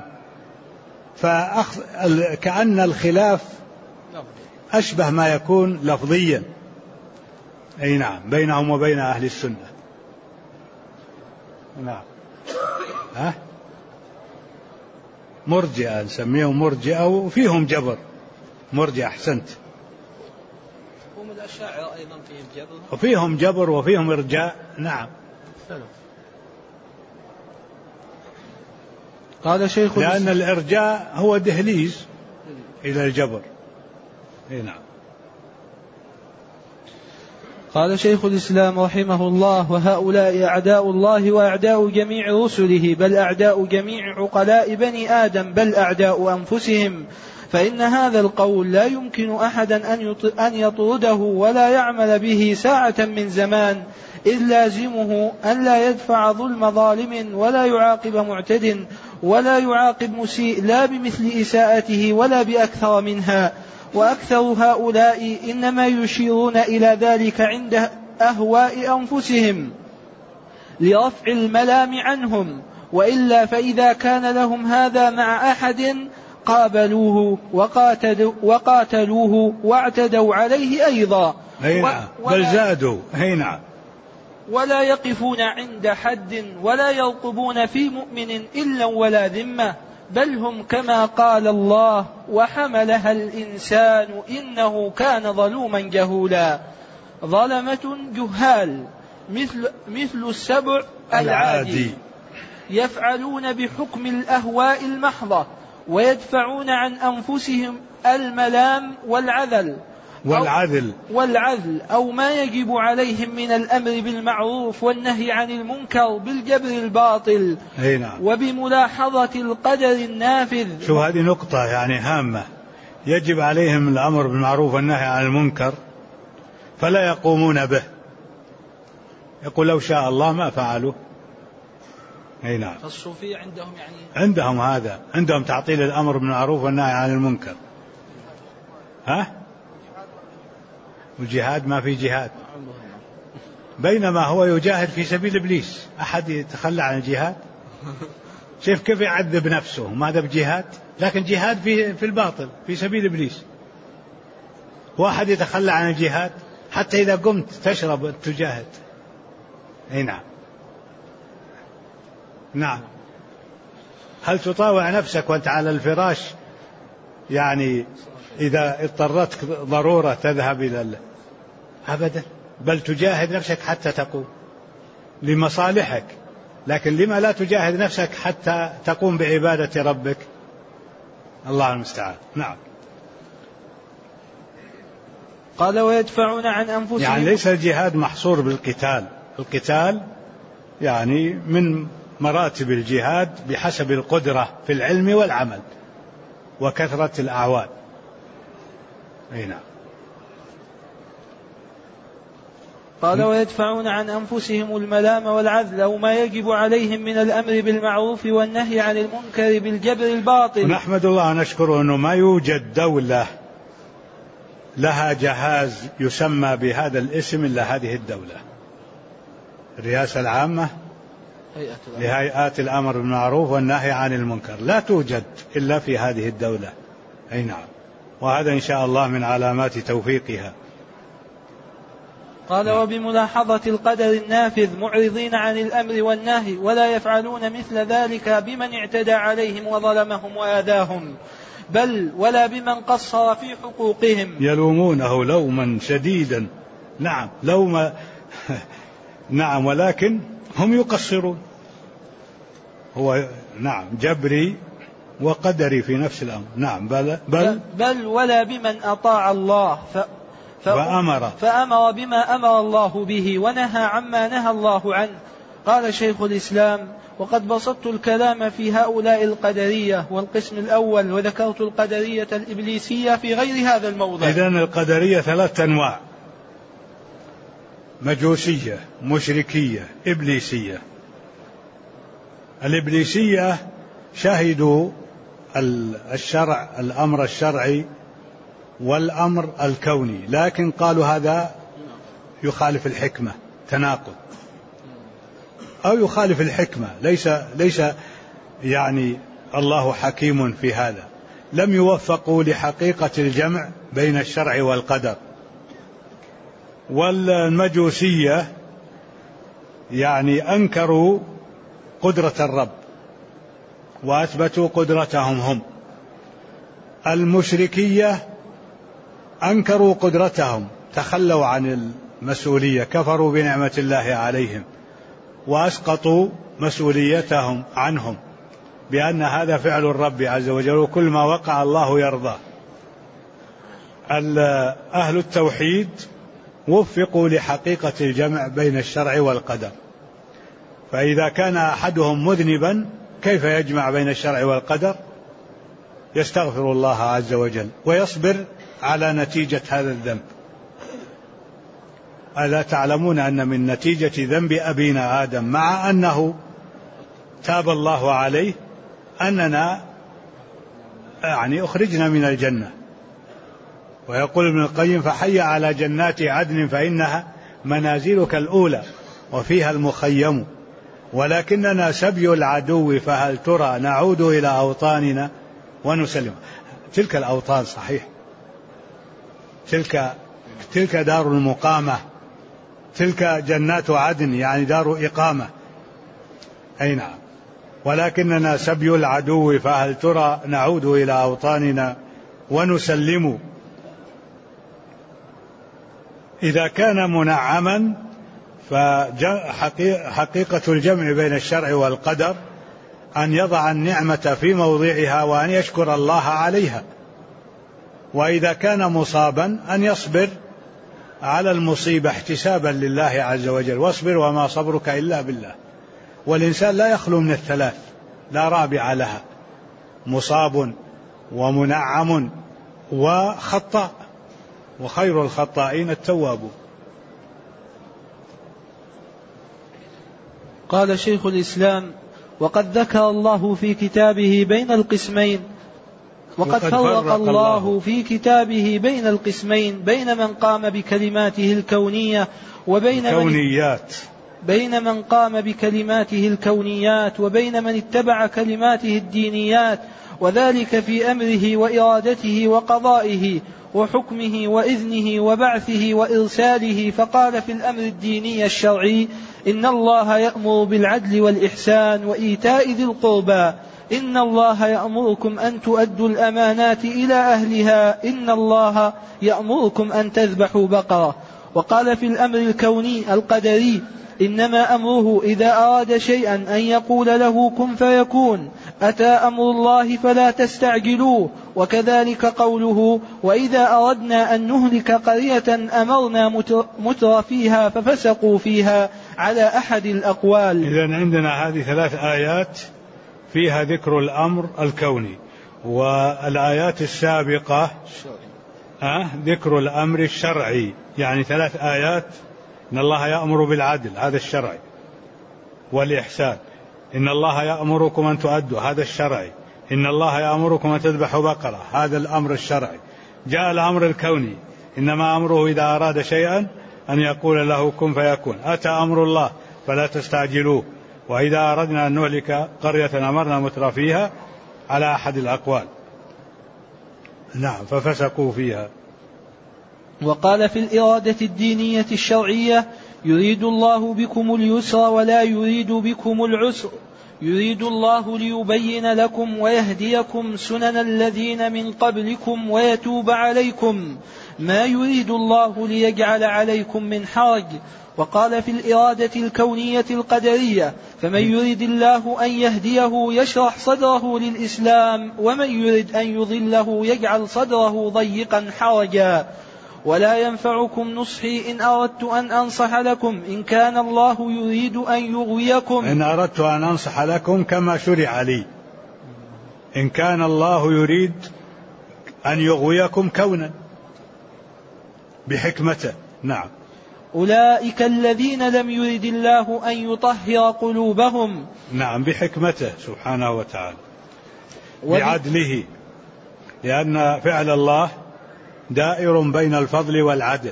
فكأن الخلاف أشبه ما يكون لفظيا، أي نعم، بينهم وبين أهل السنة. نعم، مرجئة نسميهم مرجئة، وفيهم جبر. مرجئة، أحسنت. هم الأشاعرة أيضا فيهم جبر، وفيهم جبر وفيهم إرجاء. نعم. قال شيخ لأن الإرجاء هو دهليز إلى الجبر. نعم. قال شيخ الإسلام رحمه الله: وهؤلاء أعداء الله وأعداء جميع رسله، بل أعداء جميع عقلاء بني آدم، بل أعداء أنفسهم. فإن هذا القول لا يمكن أحدا أن يطرده ولا يعمل به ساعة من زمان، إذ لازمه أن لا يدفع ظلم ظالم ولا يعاقب معتد ولا يعاقب مسيء، لا بمثل إساءته ولا بأكثر منها. وأكثر هؤلاء إنما يشيرون إلى ذلك عند أهواء أنفسهم لرفع الملام عنهم، وإلا فإذا كان لهم هذا مع أحد قابلوه وقاتلوه واعتدوا عليه أيضا. بل زادوا. نعم. ولا يقفون عند حد ولا يرقبون في مؤمن إلا ولا ذمة، بل هم كما قال الله: وحملها الإنسان إنه كان ظلوما جهولا. ظلمة جهال مثل السبع العادي، يفعلون بحكم الأهواء المحضة، ويدفعون عن أنفسهم الملام والعذل أو ما يجب عليهم من الأمر بالمعروف والنهي عن المنكر بالجبر الباطل. نعم. وبملاحظة القدر النافذ. شو هذه نقطة يعني هامة، يجب عليهم الأمر بالمعروف والنهي عن المنكر فلا يقومون به، يقول لو شاء الله ما فعلوا. نعم. فالصوفية عندهم عندهم هذا، عندهم تعطيل الأمر بالمعروف والنهي عن المنكر. والجهاد ما في جهاد، بينما هو يجاهد في سبيل إبليس. أحد يتخلى عن الجهاد؟ شوف كيف يعذب نفسه، ماذا بجهاد، لكن جهاد في الباطل في سبيل إبليس. واحد يتخلى عن الجهاد حتى إذا قمت تشرب تجاهد. نعم. نعم. هل تطاوع نفسك وأنت على الفراش؟ يعني إذا اضطرتك ضرورة تذهب إلى أبدا، بل تجاهد نفسك حتى تقوم لمصالحك. لكن لما لا تجاهد نفسك حتى تقوم بعبادة ربك؟ الله المستعان. نعم. قال: ويدفعون عن أنفسهم. يعني ليس الجهاد محصور بالقتال، القتال يعني من مراتب الجهاد بحسب القدرة في العلم والعمل وكثرة الأعوان. نعم. قال ويدفعون عن أنفسهم الملام والعذل أو ما يجب عليهم من الأمر بالمعروف والنهي عن المنكر بالجبر الباطل. ونحمد الله ونشكره أنه ما يوجد دولة لها جهاز يسمى بهذا الاسم إلا هذه الدولة، الرئاسة العامة لهيئات الأمر بالمعروف والنهي عن المنكر، لا توجد إلا في هذه الدولة. أي نعم، وهذا إن شاء الله من علامات توفيقها. قال وبملاحظة القدر النافذ معرضين عن الأمر والنهي ولا يفعلون مثل ذلك بمن اعتدى عليهم وظلمهم وآذاهم، بل ولا بمن قصر في حقوقهم. يلومونه لوما شديدا، نعم لوم نعم، ولكن هم يقصرون. هو نعم جبري وقدري في نفس الأمر. نعم بل ولا بمن أطاع الله فأمر بما أمر الله به ونهى عما نهى الله عنه. قال شيخ الإسلام وقد بسطت الكلام في هؤلاء القدرية والقسم الأول، وذكرت القدرية الإبليسية في غير هذا الموضع. إذن القدرية 3 أنواع: مجوسية، مشركية، إبليسية. الإبليسية شهدوا الشرع، الأمر الشرعي والأمر الكوني، لكن قالوا هذا يخالف الحكمة، تناقض، أو يخالف الحكمة، ليس يعني الله حكيم في هذا. لم يوفقوا لحقيقة الجمع بين الشرع والقدر. والمجوسية يعني أنكروا قدرة الرب وأثبتوا قدرتهم هم. المشركية أنكروا قدرتهم، تخلوا عن المسؤولية، كفروا بنعمة الله عليهم وأسقطوا مسؤوليتهم عنهم بأن هذا فعل الرب عز وجل، وكل ما وقع الله يرضاه. أهل التوحيد وفقوا لحقيقة الجمع بين الشرع والقدر، فإذا كان أحدهم مذنبا كيف يجمع بين الشرع والقدر؟ يستغفر الله عز وجل ويصبر على نتيجة هذا الذنب. ألا تعلمون أن من نتيجة ذنب أبينا آدم مع أنه تاب الله عليه أننا يعني أخرجنا من الجنة؟ ويقول ابن القيم فحي على جنات عدن فإنها منازلك الأولى وفيها المخيم، ولكننا سبي العدو فهل ترى نعود إلى أوطاننا ونسلم. تلك الأوطان صحيح، تلك دار المقامة، تلك جنات عدن يعني دار إقامة. أي نعم، ولكننا سبي العدو فهل ترى نعود إلى أوطاننا ونسلم. إذا كان منعما فحقيقة الجمع بين الشرع والقدر أن يضع النعمة في موضعها وأن يشكر الله عليها، وإذا كان مصابا أن يصبر على المصيبة احتسابا لله عز وجل، واصبر وما صبرك إلا بالله. والإنسان لا يخلو من الثلاث، لا رابع لها: مصاب ومنعم وخطاء، وخير الخطائين التوابون. قال شيخ الإسلام وقد ذكر الله في كتابه بين القسمين، وقد فرق الله في كتابه بين القسمين بين من قام بكلماته الكونية بين من قام بكلماته الكونيات وبين من اتبع كلماته الدينيات، وذلك في أمره وإرادته وقضائه وحكمه وإذنه وبعثه وإرساله. فقال في الأمر الديني الشرعي: إن الله يأمر بالعدل والإحسان وإيتاء ذي القربى، إن الله يأمركم أن تؤدوا الأمانات إلى أهلها، إن الله يأمركم أن تذبحوا بقرة. وقال في الأمر الكوني القدري: إنما أمره إذا أراد شيئا أن يقول له كن فيكون، أتى أمر الله فلا تستعجلوه. وكذلك قوله: وإذا أردنا أن نهلك قرية أمرنا متر فيها ففسقوا فيها، على أحد الأقوال. إذن عندنا هذه 3 آيات فيها ذكر الأمر الكوني، والآيات السابقة ذكر الأمر الشرعي، يعني 3 آيات. إن الله يأمر بالعدل، هذا الشرعي، والإحسان. إن الله يأمركم أن تؤدوا، هذا الشرعي. إن الله يأمركم أن تذبحوا بقرة، هذا الأمر الشرعي. جاء الأمر الكوني، إنما أمره إذا أراد شيئا أن يقول له كن فيكون. أتى أمر الله فلا تستعجلوه. وإذا أردنا أن نهلك قرية أمرنا مترفيها على أحد الأقوال. نعم، ففسقوا فيها. وقال في الإرادة الدينية الشرعية: يريد الله بكم اليسر ولا يريد بكم العسر، يريد الله ليبين لكم ويهديكم سنن الذين من قبلكم ويتوب عليكم، ما يريد الله ليجعل عليكم من حرج. وقال في الإرادة الكونية القدرية: فمن يريد الله أن يهديه يشرح صدره للإسلام، ومن يريد أن يضله يجعل صدره ضيقا حرجا. ولا ينفعكم نصحي إن أردت أن أنصح لكم إن كان الله يريد أن يغويكم. إن أردت أن أنصح لكم كما شرع لي، إن كان الله يريد أن يغويكم كونا بحكمته. نعم. أولئك الذين لم يرد الله أن يطهر قلوبهم. نعم، بحكمته سبحانه وتعالى، بعدله، لأن فعل الله دائر بين الفضل والعدل.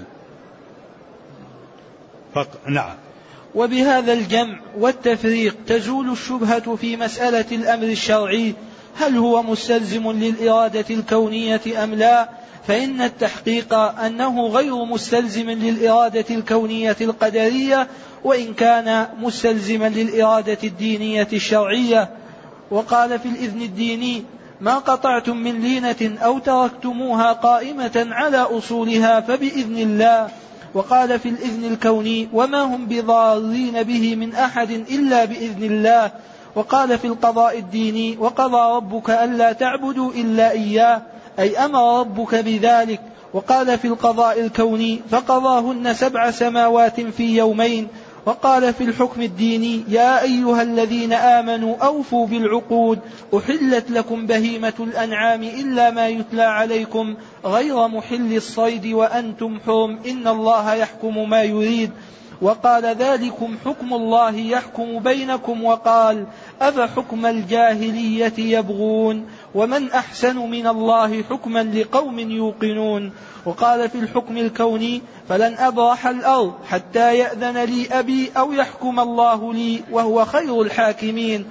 نعم. وبهذا الجمع والتفريق تزول الشبهة في مسألة الأمر الشرعي، هل هو مستلزم للإرادة الكونية أم لا؟ فإن التحقيق أنه غير مستلزم للإرادة الكونية القدرية، وإن كان مستلزما للإرادة الدينية الشرعية. وقال في الإذن الديني: ما قطعتم من لينة أو تركتموها قائمة على أصولها فبإذن الله. وقال في الإذن الكوني: وما هم بضارين به من أحد إلا بإذن الله. وقال في القضاء الديني: وقضى ربك ألا تعبدوا إلا إياه، أي أمر ربك بذلك. وقال في القضاء الكوني: فقضاهن 7 سماوات في يومين. وقال في الحكم الديني: يا أيها الذين آمنوا أوفوا بالعقود، أحلت لكم بهيمة الأنعام إلا ما يتلى عليكم غير محل الصيد وأنتم حرم، إن الله يحكم ما يريد. وقال: ذلكم حكم الله يحكم بينكم. وقال: أفحكم الجاهلية يبغون ومن أحسن من الله حكما لقوم يوقنون. وقال في الحكم الكوني: فلن أبرح الأرض حتى يأذن لي أبي أو يحكم الله لي وهو خير الحاكمين.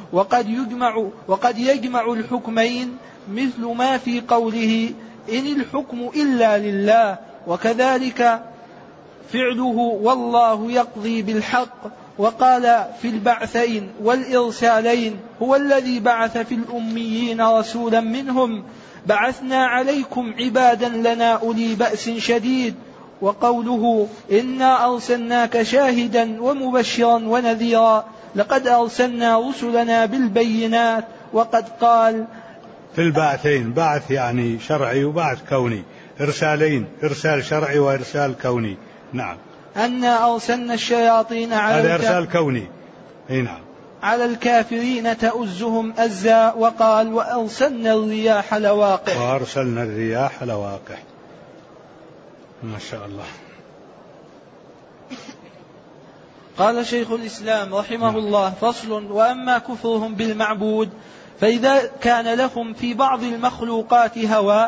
وقد يجمع الحكمين مثل ما في قوله: إن الحكم إلا لله. وكذلك فعله: والله يقضي بالحق. وقال في البعثين والإرسالين: هو الذي بعث في الأميين رسولا منهم، بعثنا عليكم عبادا لنا أولي بأس شديد. وقوله: إنا أرسلناك شاهدا ومبشرا ونذيرا، لقد أرسلنا رسلنا بالبينات. وقد قال في البعثين، بعث يعني شرعي وبعث كوني، إرسالين، إرسال شرعي وإرسال كوني. نعم. أنا أرسلنا الشياطين على إرسال كوني. نعم. على الكافرين تؤزهم أزا. وقال: وأرسلنا الرياح لواقح. وأرسلنا الرياح لواقح. ما شاء الله. قال شيخ الإسلام رحمه الله: فصل: وأما كفرهم بالمعبود فإذا كان لهم في بعض المخلوقات هوى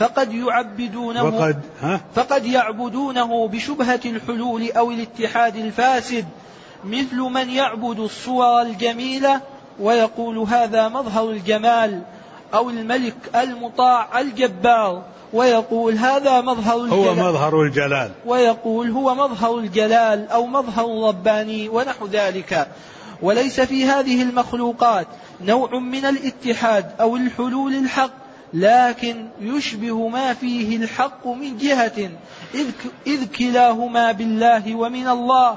فقد يعبدونه بشبهة الحلول أو الاتحاد الفاسد، مثل من يعبد الصور الجميلة ويقول هذا مظهر الجمال، أو الملك المطاع الجبار ويقول هذا مظهر الجلال ويقول هو مظهر الجلال أو مظهر الرباني ونحو ذلك. وليس في هذه المخلوقات نوع من الاتحاد أو الحلول الحق، لكن يشبه ما فيه الحق من جهة، إذ كلاهما بالله ومن الله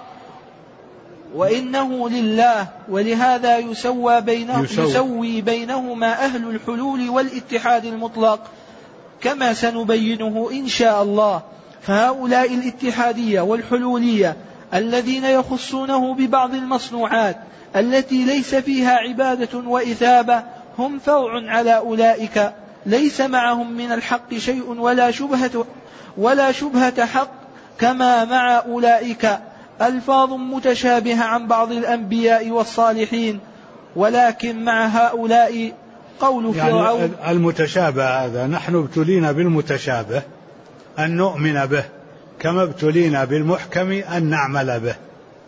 وإنه لله، ولهذا يسوي بينهما أهل الحلول والاتحاد المطلق كما سنبينه إن شاء الله. فهؤلاء الاتحادية والحلولية الذين يخصونه ببعض المصنوعات التي ليس فيها عبادة وإثابة هم فرع على أولئك، ليس معهم من الحق شيء ولا شبهة حق كما مع أولئك ألفاظ متشابهة عن بعض الأنبياء والصالحين، ولكن مع هؤلاء قول فرعون. يعني المتشابه هذا نحن ابتلينا بالمتشابه أن نؤمن به، كما ابتلينا بالمحكم أن نعمل به.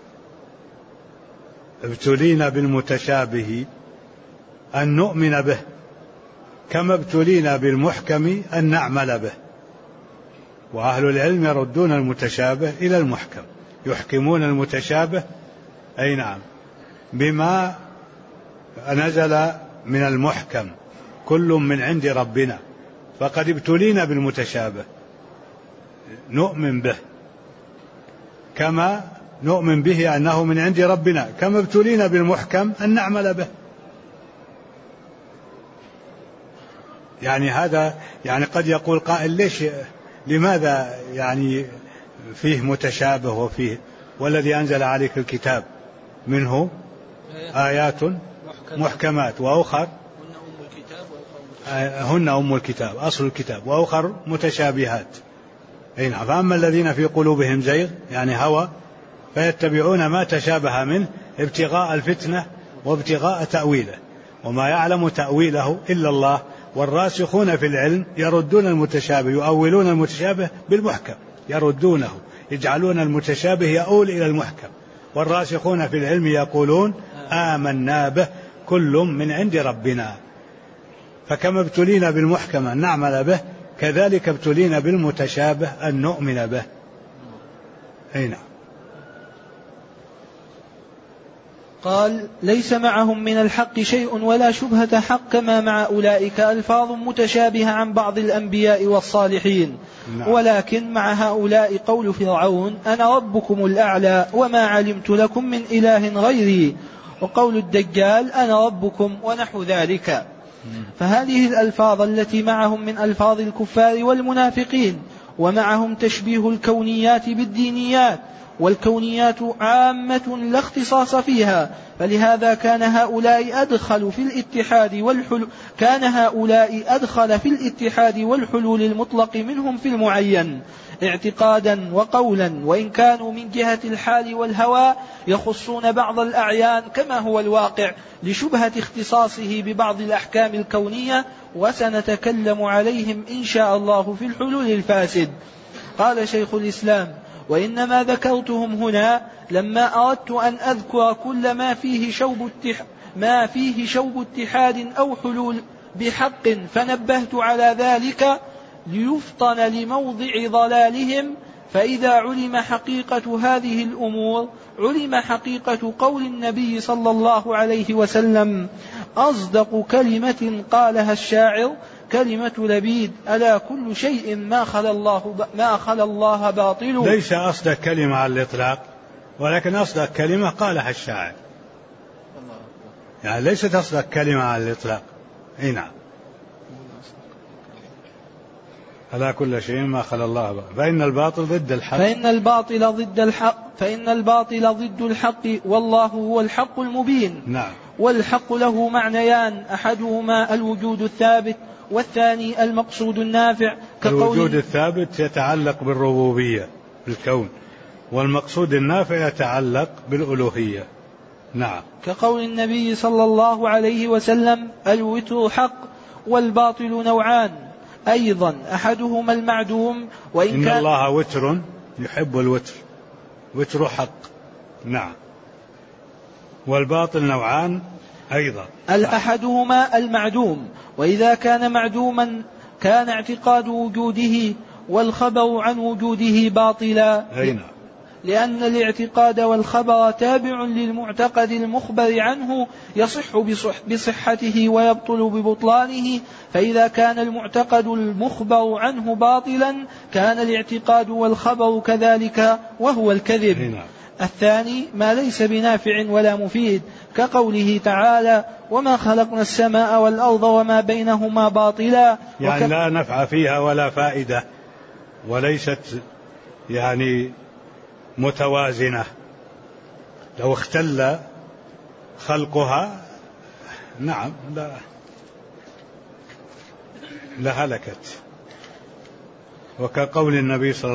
ابتلينا بالمتشابه أن نؤمن به، كما ابتلينا بالمحكم أن نعمل به. وأهل العلم يردون المتشابه إلى المحكم، يحكمون المتشابه أي نعم بما نزل من المحكم، كل من عند ربنا. فقد ابتلينا بالمتشابه نؤمن به كما نؤمن به أنه من عند ربنا، كما ابتلينا بالمحكم أن نعمل به. يعني هذا يعني قد يقول قائل ليش لماذا يعني فيه متشابه وفيه والذي أنزل عليك الكتاب منه آيات محكمات وأخر هن أم الكتاب أصل الكتاب وأخر متشابهات. فأما الذين في قلوبهم زيغ يعني هوى فيتبعون ما تشابه منه ابتغاء الفتنة وابتغاء تأويله، وما يعلم تأويله إلا الله، والراسخون في العلم يردون المتشابه، يؤولون المتشابه بالمحكم، يردونه يجعلون المتشابه يؤول إلى المحكم، والراسخون في العلم يقولون آمنا به كل من عند ربنا. فكما ابتلينا بالمحكم أن نعمل به، كذلك ابتلينا بالمتشابه أن نؤمن به. نعم. قال ليس معهم من الحق شيء ولا شبهة حق كما مع أولئك ألفاظ متشابهة عن بعض الأنبياء والصالحين. نعم. ولكن مع هؤلاء قول فرعون أنا ربكم الأعلى وما علمت لكم من إله غيري، وقول الدجال أنا ربكم ونحو ذلك. فهذه الألفاظ التي معهم من ألفاظ الكفار والمنافقين، ومعهم تشبيه الكونيات بالدينيات، والكونيات عامة لا اختصاص فيها، فلهذا كان هؤلاء أدخل في الاتحاد والحلول المطلق منهم في المعين اعتقادا وقولا، وإن كانوا من جهة الحال والهوى يخصون بعض الأعيان كما هو الواقع لشبهة اختصاصه ببعض الأحكام الكونية، وسنتكلم عليهم إن شاء الله في الحلول الفاسد. قال شيخ الإسلام وإنما ذكرتهم هنا لما أردت أن أذكر كل ما فيه شوب اتحاد أو حلول بحق، فنبهت على ذلك ليفطن لموضع ضلالهم. فإذا علم حقيقة هذه الأمور علم حقيقة قول النبي صلى الله عليه وسلم أصدق كلمة قالها الشاعر كلمة لبيد ألا كل شيء ما خلا الله باطل. ليس أصدق كلمة على الإطلاق، ولكن أصدق كلمة قالها الشاعر، يعني ليست أصدق كلمة على الإطلاق. نعم. ألا كل شيء ما خلا الله باطل فإن الباطل ضد الحق فإن الباطل ضد الحق والله هو الحق المبين. نعم. والحق له معنيان، أحدهما الوجود الثابت والثاني المقصود النافع. الوجود الثابت يتعلق بالربوبية بالكون، والمقصود النافع يتعلق بالألوهية. نعم. كقول النبي صلى الله عليه وسلم الوتر حق والباطل نوعان أيضا، أحدهما المعدوم إن الله وتر يحب الوتر، وتر حق. نعم. والباطل نوعان أيضا، أحدهما المعدوم، وإذا كان معدوما كان اعتقاد وجوده والخبر عن وجوده باطلا، لأن الاعتقاد والخبر تابع للمعتقد المخبر عنه يصح بصحته ويبطل ببطلانه. فإذا كان المعتقد المخبر عنه باطلا كان الاعتقاد والخبر كذلك وهو الكذب. الثاني ما ليس بنافع ولا مفيد، كقوله تعالى وما خلقنا السماء والأرض وما بينهما باطلا، يعني لا نفع فيها ولا فائدة، وليست يعني متوازنة. لو اختل خلقها نعم لهلكت. وكقول النبي صلى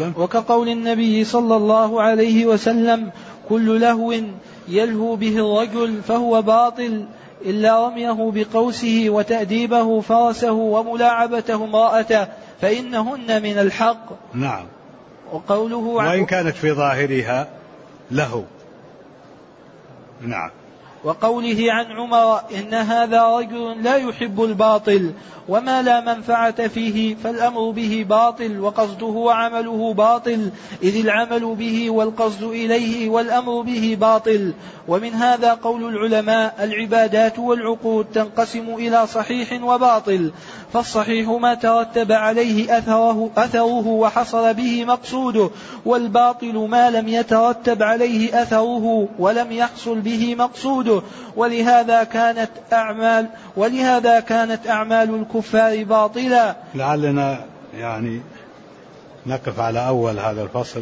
الله عليه وسلم كل لهو يلهو به الرجل فهو باطل إلا رميه بقوسه وتأديبه فرسه وملاعبته امرأته فإنهن من الحق. نعم. وقوله وإن كانت في ظاهرها لهو. نعم. وقوله عن عمر إن هذا رجل لا يحب الباطل وما لا منفعة فيه فالأمر به باطل وقصده وعمله باطل إذ العمل به والقصد إليه والأمر به باطل. ومن هذا قول العلماء العبادات والعقود تنقسم إلى صحيح وباطل، فالصحيح ما ترتب عليه أثره وحصل به مقصوده، والباطل ما لم يترتب عليه أثره ولم يحصل به مقصوده. ولهذا كانت أعمال الكفار باطلا. لعلنا يعني نقف على أول هذا الفصل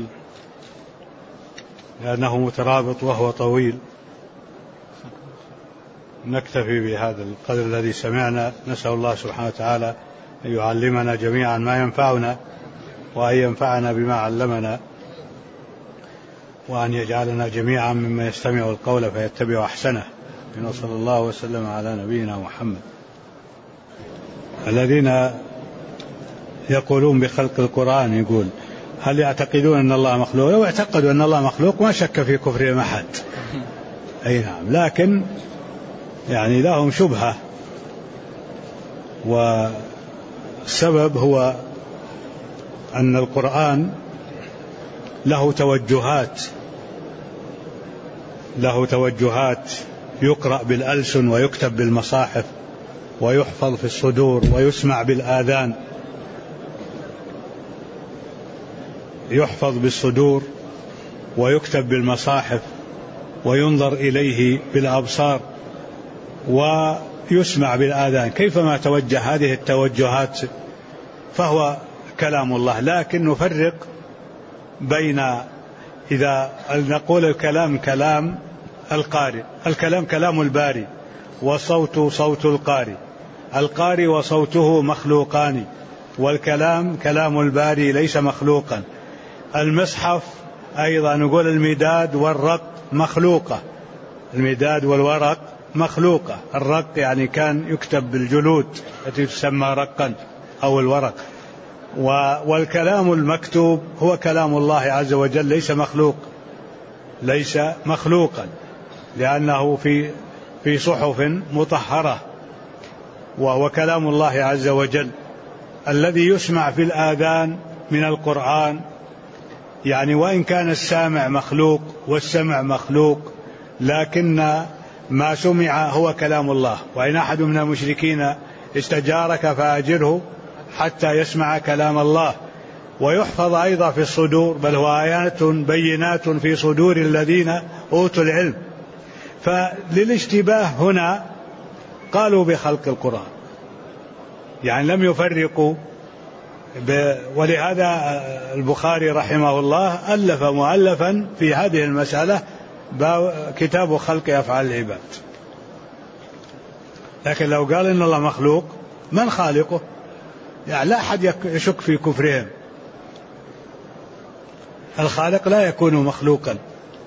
لأنه مترابط وهو طويل. نكتفي بهذا القدر الذي سمعنا. نسأل الله سبحانه وتعالى أن يعلمنا جميعا ما ينفعنا وأن ينفعنا بما علمنا وأن يجعلنا جميعا مما يستمع القول فيتبع أحسنه. وصلى الله وسلم على نبينا محمد. الذين يقولون بخلق القرآن يقول هل يعتقدون أن الله مخلوق؟ لو اعتقدوا أن الله مخلوق ما شك في كفرهم أحد. أي نعم، لكن يعني لهم شبهة، والسبب هو أن القرآن له توجهات يقرأ بالألسن ويكتب بالمصاحف ويحفظ في الصدور ويسمع بالآذان، يحفظ بالصدور ويكتب بالمصاحف وينظر إليه بالأبصار ويسمع بالآذان. كيفما توجه هذه التوجهات فهو كلام الله. لكن نفرق بين إذا نقول الكلام كلام القارئ، الكلام كلام الباري وصوت صوت القارئ وصوته مخلوقان، والكلام كلام الباري ليس مخلوقا. المصحف أيضا نقول المداد والرق مخلوقة، المداد والورق مخلوقة. الرق يعني كان يكتب بالجلود التي تسمى رقا أو الورق، والكلام المكتوب هو كلام الله عز وجل ليس مخلوقا لأنه في صحف مطهرة. وكلام الله عز وجل الذي يسمع في الآذان من القرآن، يعني وإن كان السامع مخلوق والسمع مخلوق لكن ما سمع هو كلام الله. وإن أحد من المشركين استجارك فأجره حتى يسمع كلام الله. ويحفظ أيضا في الصدور، بل هو آيات بينات في صدور الذين أوتوا العلم. فللاشتباه هنا قالوا بخلق القرآن، يعني لم يفرقوا ولهذا البخاري رحمه الله ألف مؤلفا في هذه المسألة كتاب خلق أفعال العباد. لكن لو قال إن الله مخلوق، من خالقه؟ يعني لا أحد يشك في كفرهم. الخالق لا يكون مخلوقا،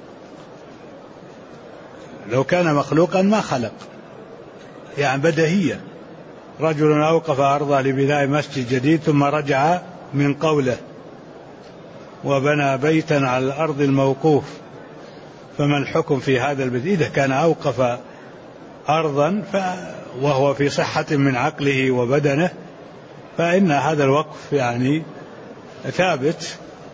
لو كان مخلوقا ما خلق، يعني بديهية. رجل أوقف أرضه لبناء مسجد جديد ثم رجع من قوله وبنى بيتا على الأرض الموقوف، فما الحكم في هذا البيت؟ إذا كان أوقف أرضا وهو في صحة من عقله وبدنه فإن هذا الوقف يعني ثابت.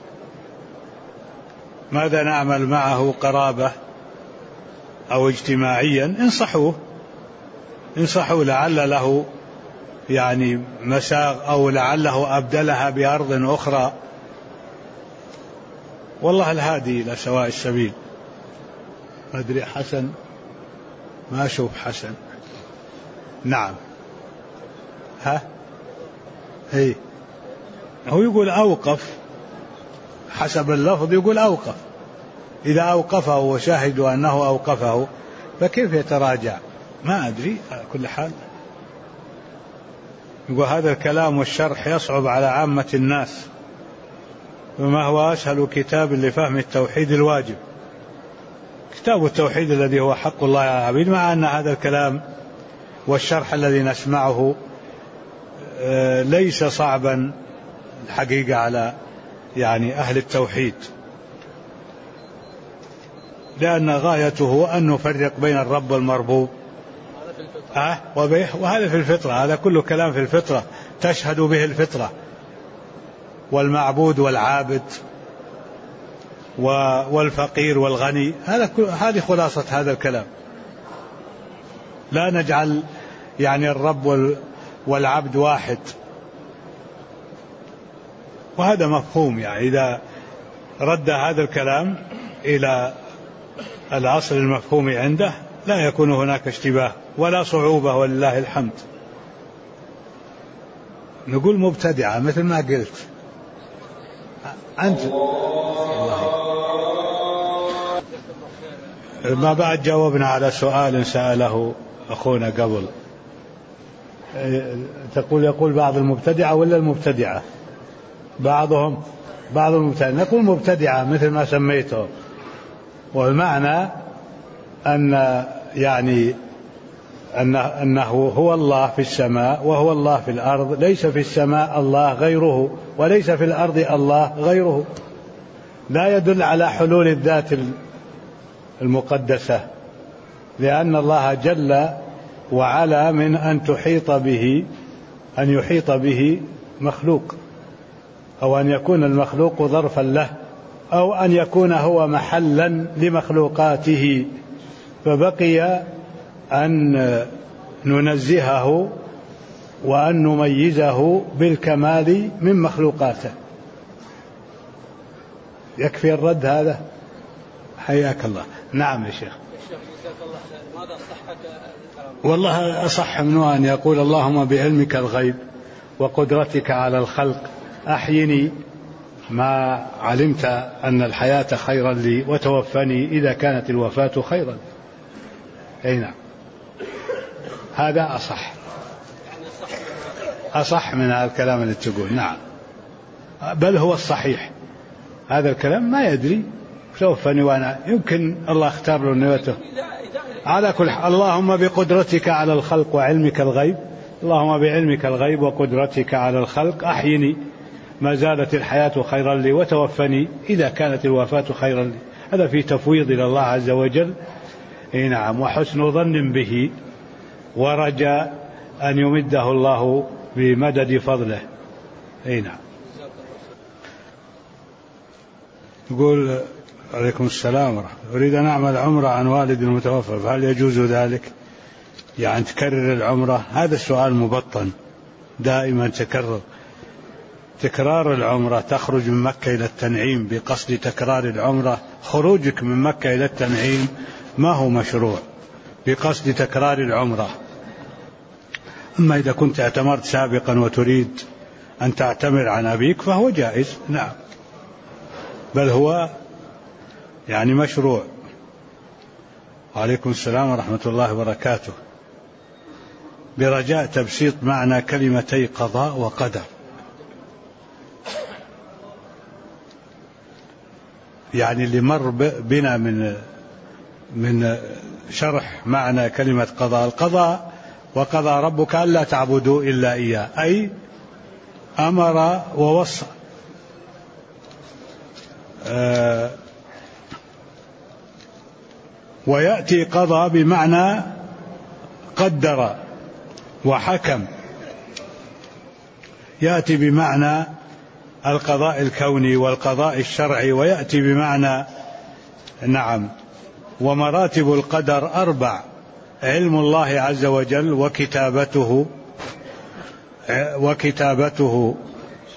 ماذا نعمل معه؟ قرابة أو اجتماعيا؟ انصحوه لعل له يعني مساغ أو لعله أبدلها بأرض أخرى. والله الهادي إلى سواء السبيل. ما أدري حسن، ما أشوف حسن. نعم، هو يقول أوقف حسب اللفظ يقول أوقف، إذا أوقفه وشاهدوا أنه أوقفه فكيف يتراجع؟ ما أدري. كل حال يقول هذا الكلام والشرح يصعب على عامة الناس، وما هو أسهل كتاب لفهم التوحيد الواجب؟ كتاب التوحيد الذي هو حق الله على العبيد، مع أن هذا الكلام والشرح الذي نسمعه ليس صعبا الحقيقة على أهل التوحيد، لأن غايته أن نفرق بين الرب والمربوب، وهذا في الفطرة، هذا كله كلام في الفطرة تشهد به الفطرة، والمعبود والعابد والفقير والغني، هذه خلاصة هذا الكلام. لا نجعل الرب والعبد واحد، وهذا مفهوم. إذا رد هذا الكلام إلى الأصل المفهوم عنده لا يكون هناك اشتباه ولا صعوبة، ولله الحمد. نقول مبتدعة مثل ما قلت أنت. ما بعد جاوبنا على سؤال سأله أخونا قبل، يقول بعض المبتدعة ولا المبتدعة؟ بعض المبتدعة، نقول مبتدعة مثل ما سميته، والمعنى أنه هو الله في السماء وهو الله في الأرض، ليس في السماء الله غيره وليس في الأرض الله غيره. لا يدل على حلول الذات المقدسة، لأن الله جل وعلا من أن يحيط به مخلوق، أو أن يكون المخلوق ظرفا له، أو أن يكون هو محلا لمخلوقاته، فبقي أن ننزهه وأن نميزه بالكمال من مخلوقاته. يكفي الرد هذا؟ حياك الله. نعم يا شيخ. والله أصح منه أن يقول اللهم بعلمك الغيب وقدرتك على الخلق أحيني ما علمت أن الحياة خيرا لي، وتوفني إذا كانت الوفاة خيرا. أي نعم، هذا أصح من هذا الكلام اللي تقول. نعم، بل هو الصحيح. هذا الكلام ما يدري، توفني وأنا يمكن الله اختار له نيته. على كل حال، اللهم بقدرتك على الخلق وعلمك الغيب، اللهم بعلمك الغيب وقدرتك على الخلق أحيني ما زالت الحياة خيرا لي، وتوفني إذا كانت الوفاة خيرا لي. هذا في تفويض إلى الله عز وجل. نعم، وحسن ظن به، ورجاء أن يمده الله بمدد فضله. نعم. يقول عليكم السلام ورحمة الله، أريد أن أعمل عمرة عن والد المتوفى، فهل يجوز ذلك؟ تكرر العمرة؟ هذا السؤال مبطن دائما تكرار العمرة. تخرج من مكة إلى التنعيم بقصد تكرار العمرة، خروجك من مكة إلى التنعيم ما هو مشروع بقصد تكرار العمرة. أما إذا كنت اعتمرت سابقا وتريد أن تعتمر عن أبيك فهو جائز. نعم، بل هو مشروع. وعليكم السلام ورحمة الله وبركاته. برجاء تبسيط معنى كلمتي قضاء وقدر. اللي مر بنا من شرح معنى كلمة قضاء. القضاء وقضى ربك ألا تعبدوا إلا إياه، أي أمر ووصى. ويأتي قضى بمعنى قدر وحكم، يأتي بمعنى القضاء الكوني والقضاء الشرعي، ويأتي بمعنى نعم. ومراتب القدر 4: علم الله عز وجل وكتابته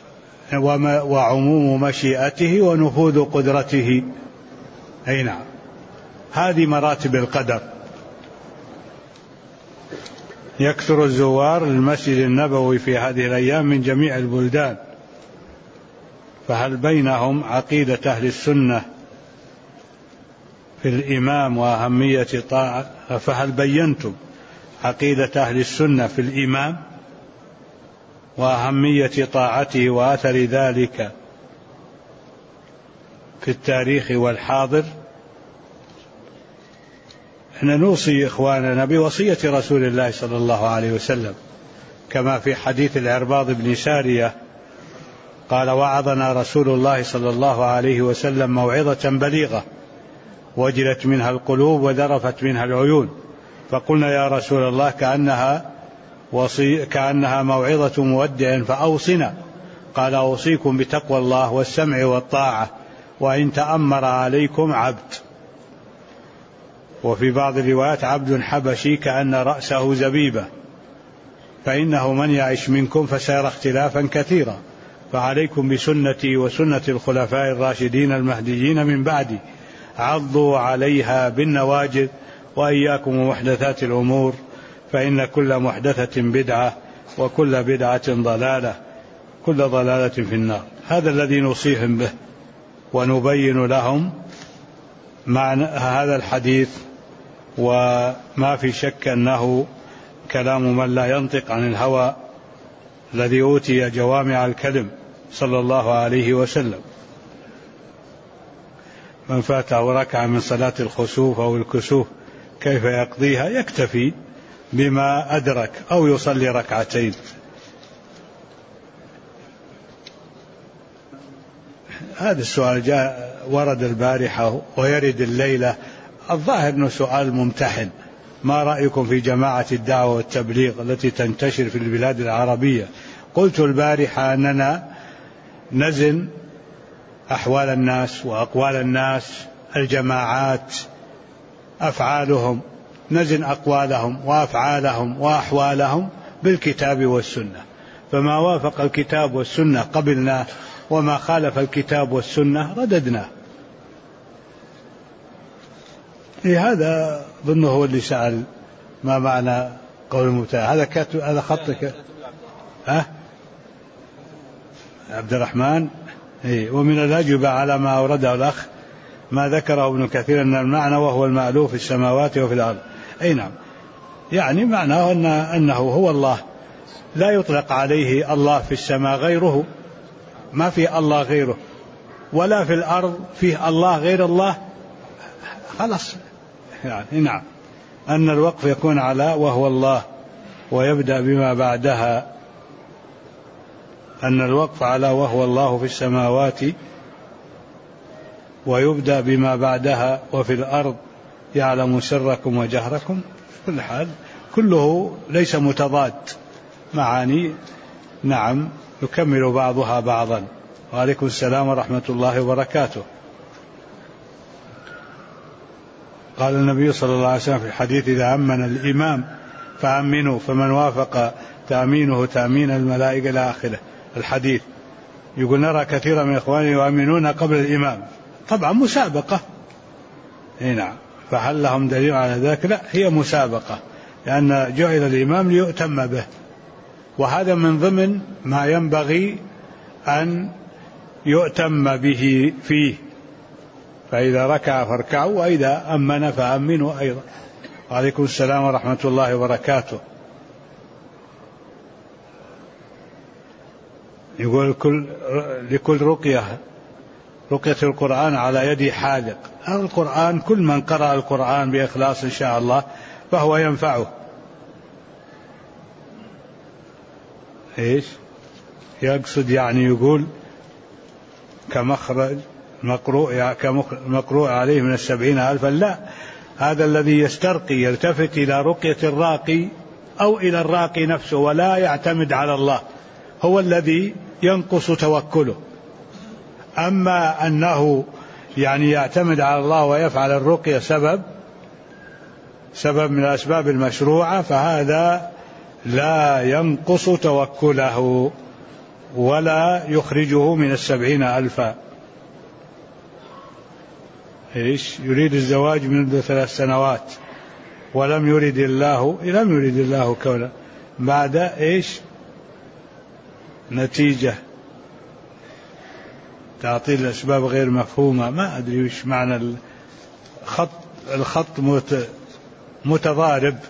وعموم مشيئته ونفوذ قدرته. أي نعم، هذه مراتب القدر. يكثر الزوار للمسجد النبوي في هذه الأيام من جميع البلدان، فهل بينهم عقيدة أهل السنة في الإمام وأهمية طاعة؟ فهل بينتم عقيدة أهل السنة في الإمام وأهمية طاعته وأثر ذلك في التاريخ والحاضر؟ احنا نوصي إخواننا بوصية رسول الله صلى الله عليه وسلم، كما في حديث العرباض بن سارية قال: وعظنا رسول الله صلى الله عليه وسلم موعظة بليغة وجلت منها القلوب وذرفت منها العيون، فقلنا: يا رسول الله كأنها موعظة مودع فأوصنا. قال: أوصيكم بتقوى الله والسمع والطاعة وإن تأمر عليكم عبد. وفي بعض الروايات: عبد حبشي كأن رأسه زبيبة، فإنه من يعش منكم فسيرى اختلافا كثيرا، فعليكم بسنتي وسنة الخلفاء الراشدين المهديين من بعدي، عضوا عليها بالنواجذ، وإياكم ومحدثات الأمور، فإن كل محدثة بدعة وكل بدعة ضلالة، كل ضلالة في النار. هذا الذي نوصيهم به ونبين لهم معنى هذا الحديث، وما في شك أنه كلام من لا ينطق عن الهوى الذي أوتي جوامع الكلم صلى الله عليه وسلم. من فاته ركعة من صلاة الخسوف أو الكسوف كيف يقضيها؟ يكتفي بما أدرك أو يصلي ركعتين. هذا السؤال جاء ورد البارحة ويرد الليلة، الظاهر أنه سؤال ممتحن. ما رأيكم في جماعة الدعوة والتبليغ التي تنتشر في البلاد العربية؟ قلت البارحة أننا نزن أحوال الناس وأقوال الناس، الجماعات أفعالهم، نزن أقوالهم وأفعالهم وأحوالهم بالكتاب والسنة، فما وافق الكتاب والسنة قبلناه، وما خالف الكتاب والسنة رددناه. هذا ظنه هو اللي سأل ما معنى قول المبتدع. هذا خطك عبد الرحمن. ومن الأجوبة على ما أورده الأخ ما ذكره ابن كثير أن المعنى وهو المألوف في السماوات وفي الأرض. أي نعم، يعني معناه أنه هو الله، لا يطلق عليه الله في السماء غيره، ما في الله غيره، ولا في الأرض فيه الله غير الله، خلاص. يعني نعم، أن الوقف يكون على وهو الله ويبدأ بما بعدها، أن الوقف على وهو الله في السماوات ويبدأ بما بعدها وفي الأرض يعلم سركم وجهركم. في كل حال كله ليس متضاد، معاني نعم يكمل بعضها بعضا. وعليكم السلام ورحمة الله وبركاته. قال النبي صلى الله عليه وسلم في الحديث: إذا أمن الإمام فأمنوا، فمن وافق تأمينه تأمين الملائكة إلى آخره الحديث. يقول: نرى كثيرا من إخواننا يؤمنون قبل الإمام، طبعا مسابقة. نعم، فهل لهم دليل على ذلك؟ لا، هي مسابقة، لأن جعل الإمام ليؤتم به، وهذا من ضمن ما ينبغي أن يؤتم به فيه، فإذا ركع فاركعوا وإذا أمن فأمنوا أيضا. وعليكم السلام ورحمة الله وبركاته. يقول لكل رقية القرآن على يد حاذق. هذا القرآن كل من قرأ القرآن بإخلاص إن شاء الله فهو ينفعه. إيش يقصد؟ يعني يقول كمخرج مقروء عليه من 70,000. لا، هذا الذي يسترقي يلتفت إلى رقية الراقي أو إلى الراقي نفسه ولا يعتمد على الله، هو الذي ينقص توكله. أما أنه يعني يعتمد على الله ويفعل الرقية سبب من الأسباب المشروعة، فهذا لا ينقص توكله ولا يخرجه من 70,000. إيش يريد الزواج منذ 3 سنوات ولم يرد الله كونا، بعد إيش نتيجة؟ تعطيل الأسباب غير مفهومة. ما أدري وش معنى الخط متضارب.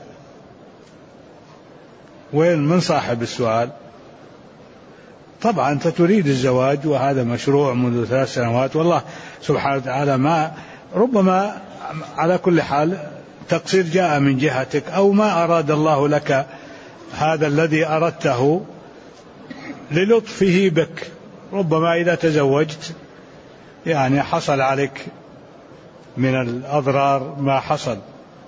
وين من صاحب السؤال؟ طبعا أنت تريد الزواج وهذا مشروع منذ 3 سنوات، والله سبحانه وتعالى ما ربما على كل حال تقصير جاء من جهتك، أو ما أراد الله لك هذا الذي أردته للطفه بك. ربما إذا تزوجت يعني حصل عليك من الأضرار ما حصل.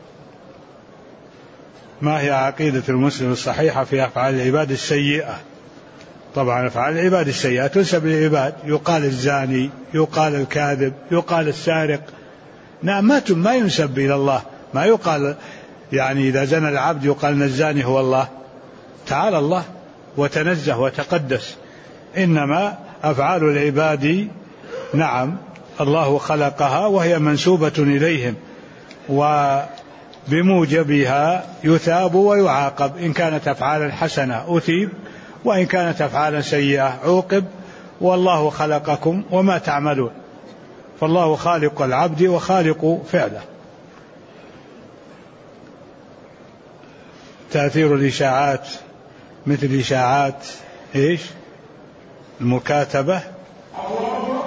ما هي عقيدة المسلم الصحيحة في أفعال العباد السيئة؟ طبعا أفعال العباد السيئة تنسب للعباد، يقال الزاني، يقال الكاذب، يقال السارق. نعم، ما ينسب إلى الله. ما يقال يعني إذا زنى العبد يقال أن الزاني هو الله. تعالى الله وتنزه وتقدس. إنما أفعال العباد نعم الله خلقها وهي منسوبة إليهم، وبموجبها يثاب ويعاقب. إن كانت أفعالا حسنة أثيب، وإن كانت أفعالا سيئة عوقب. والله خلقكم وما تعملون، فالله خالق العبد وخالق فعله. تأثير الإشاعات مثل إشاعات إيش؟ المكاتبة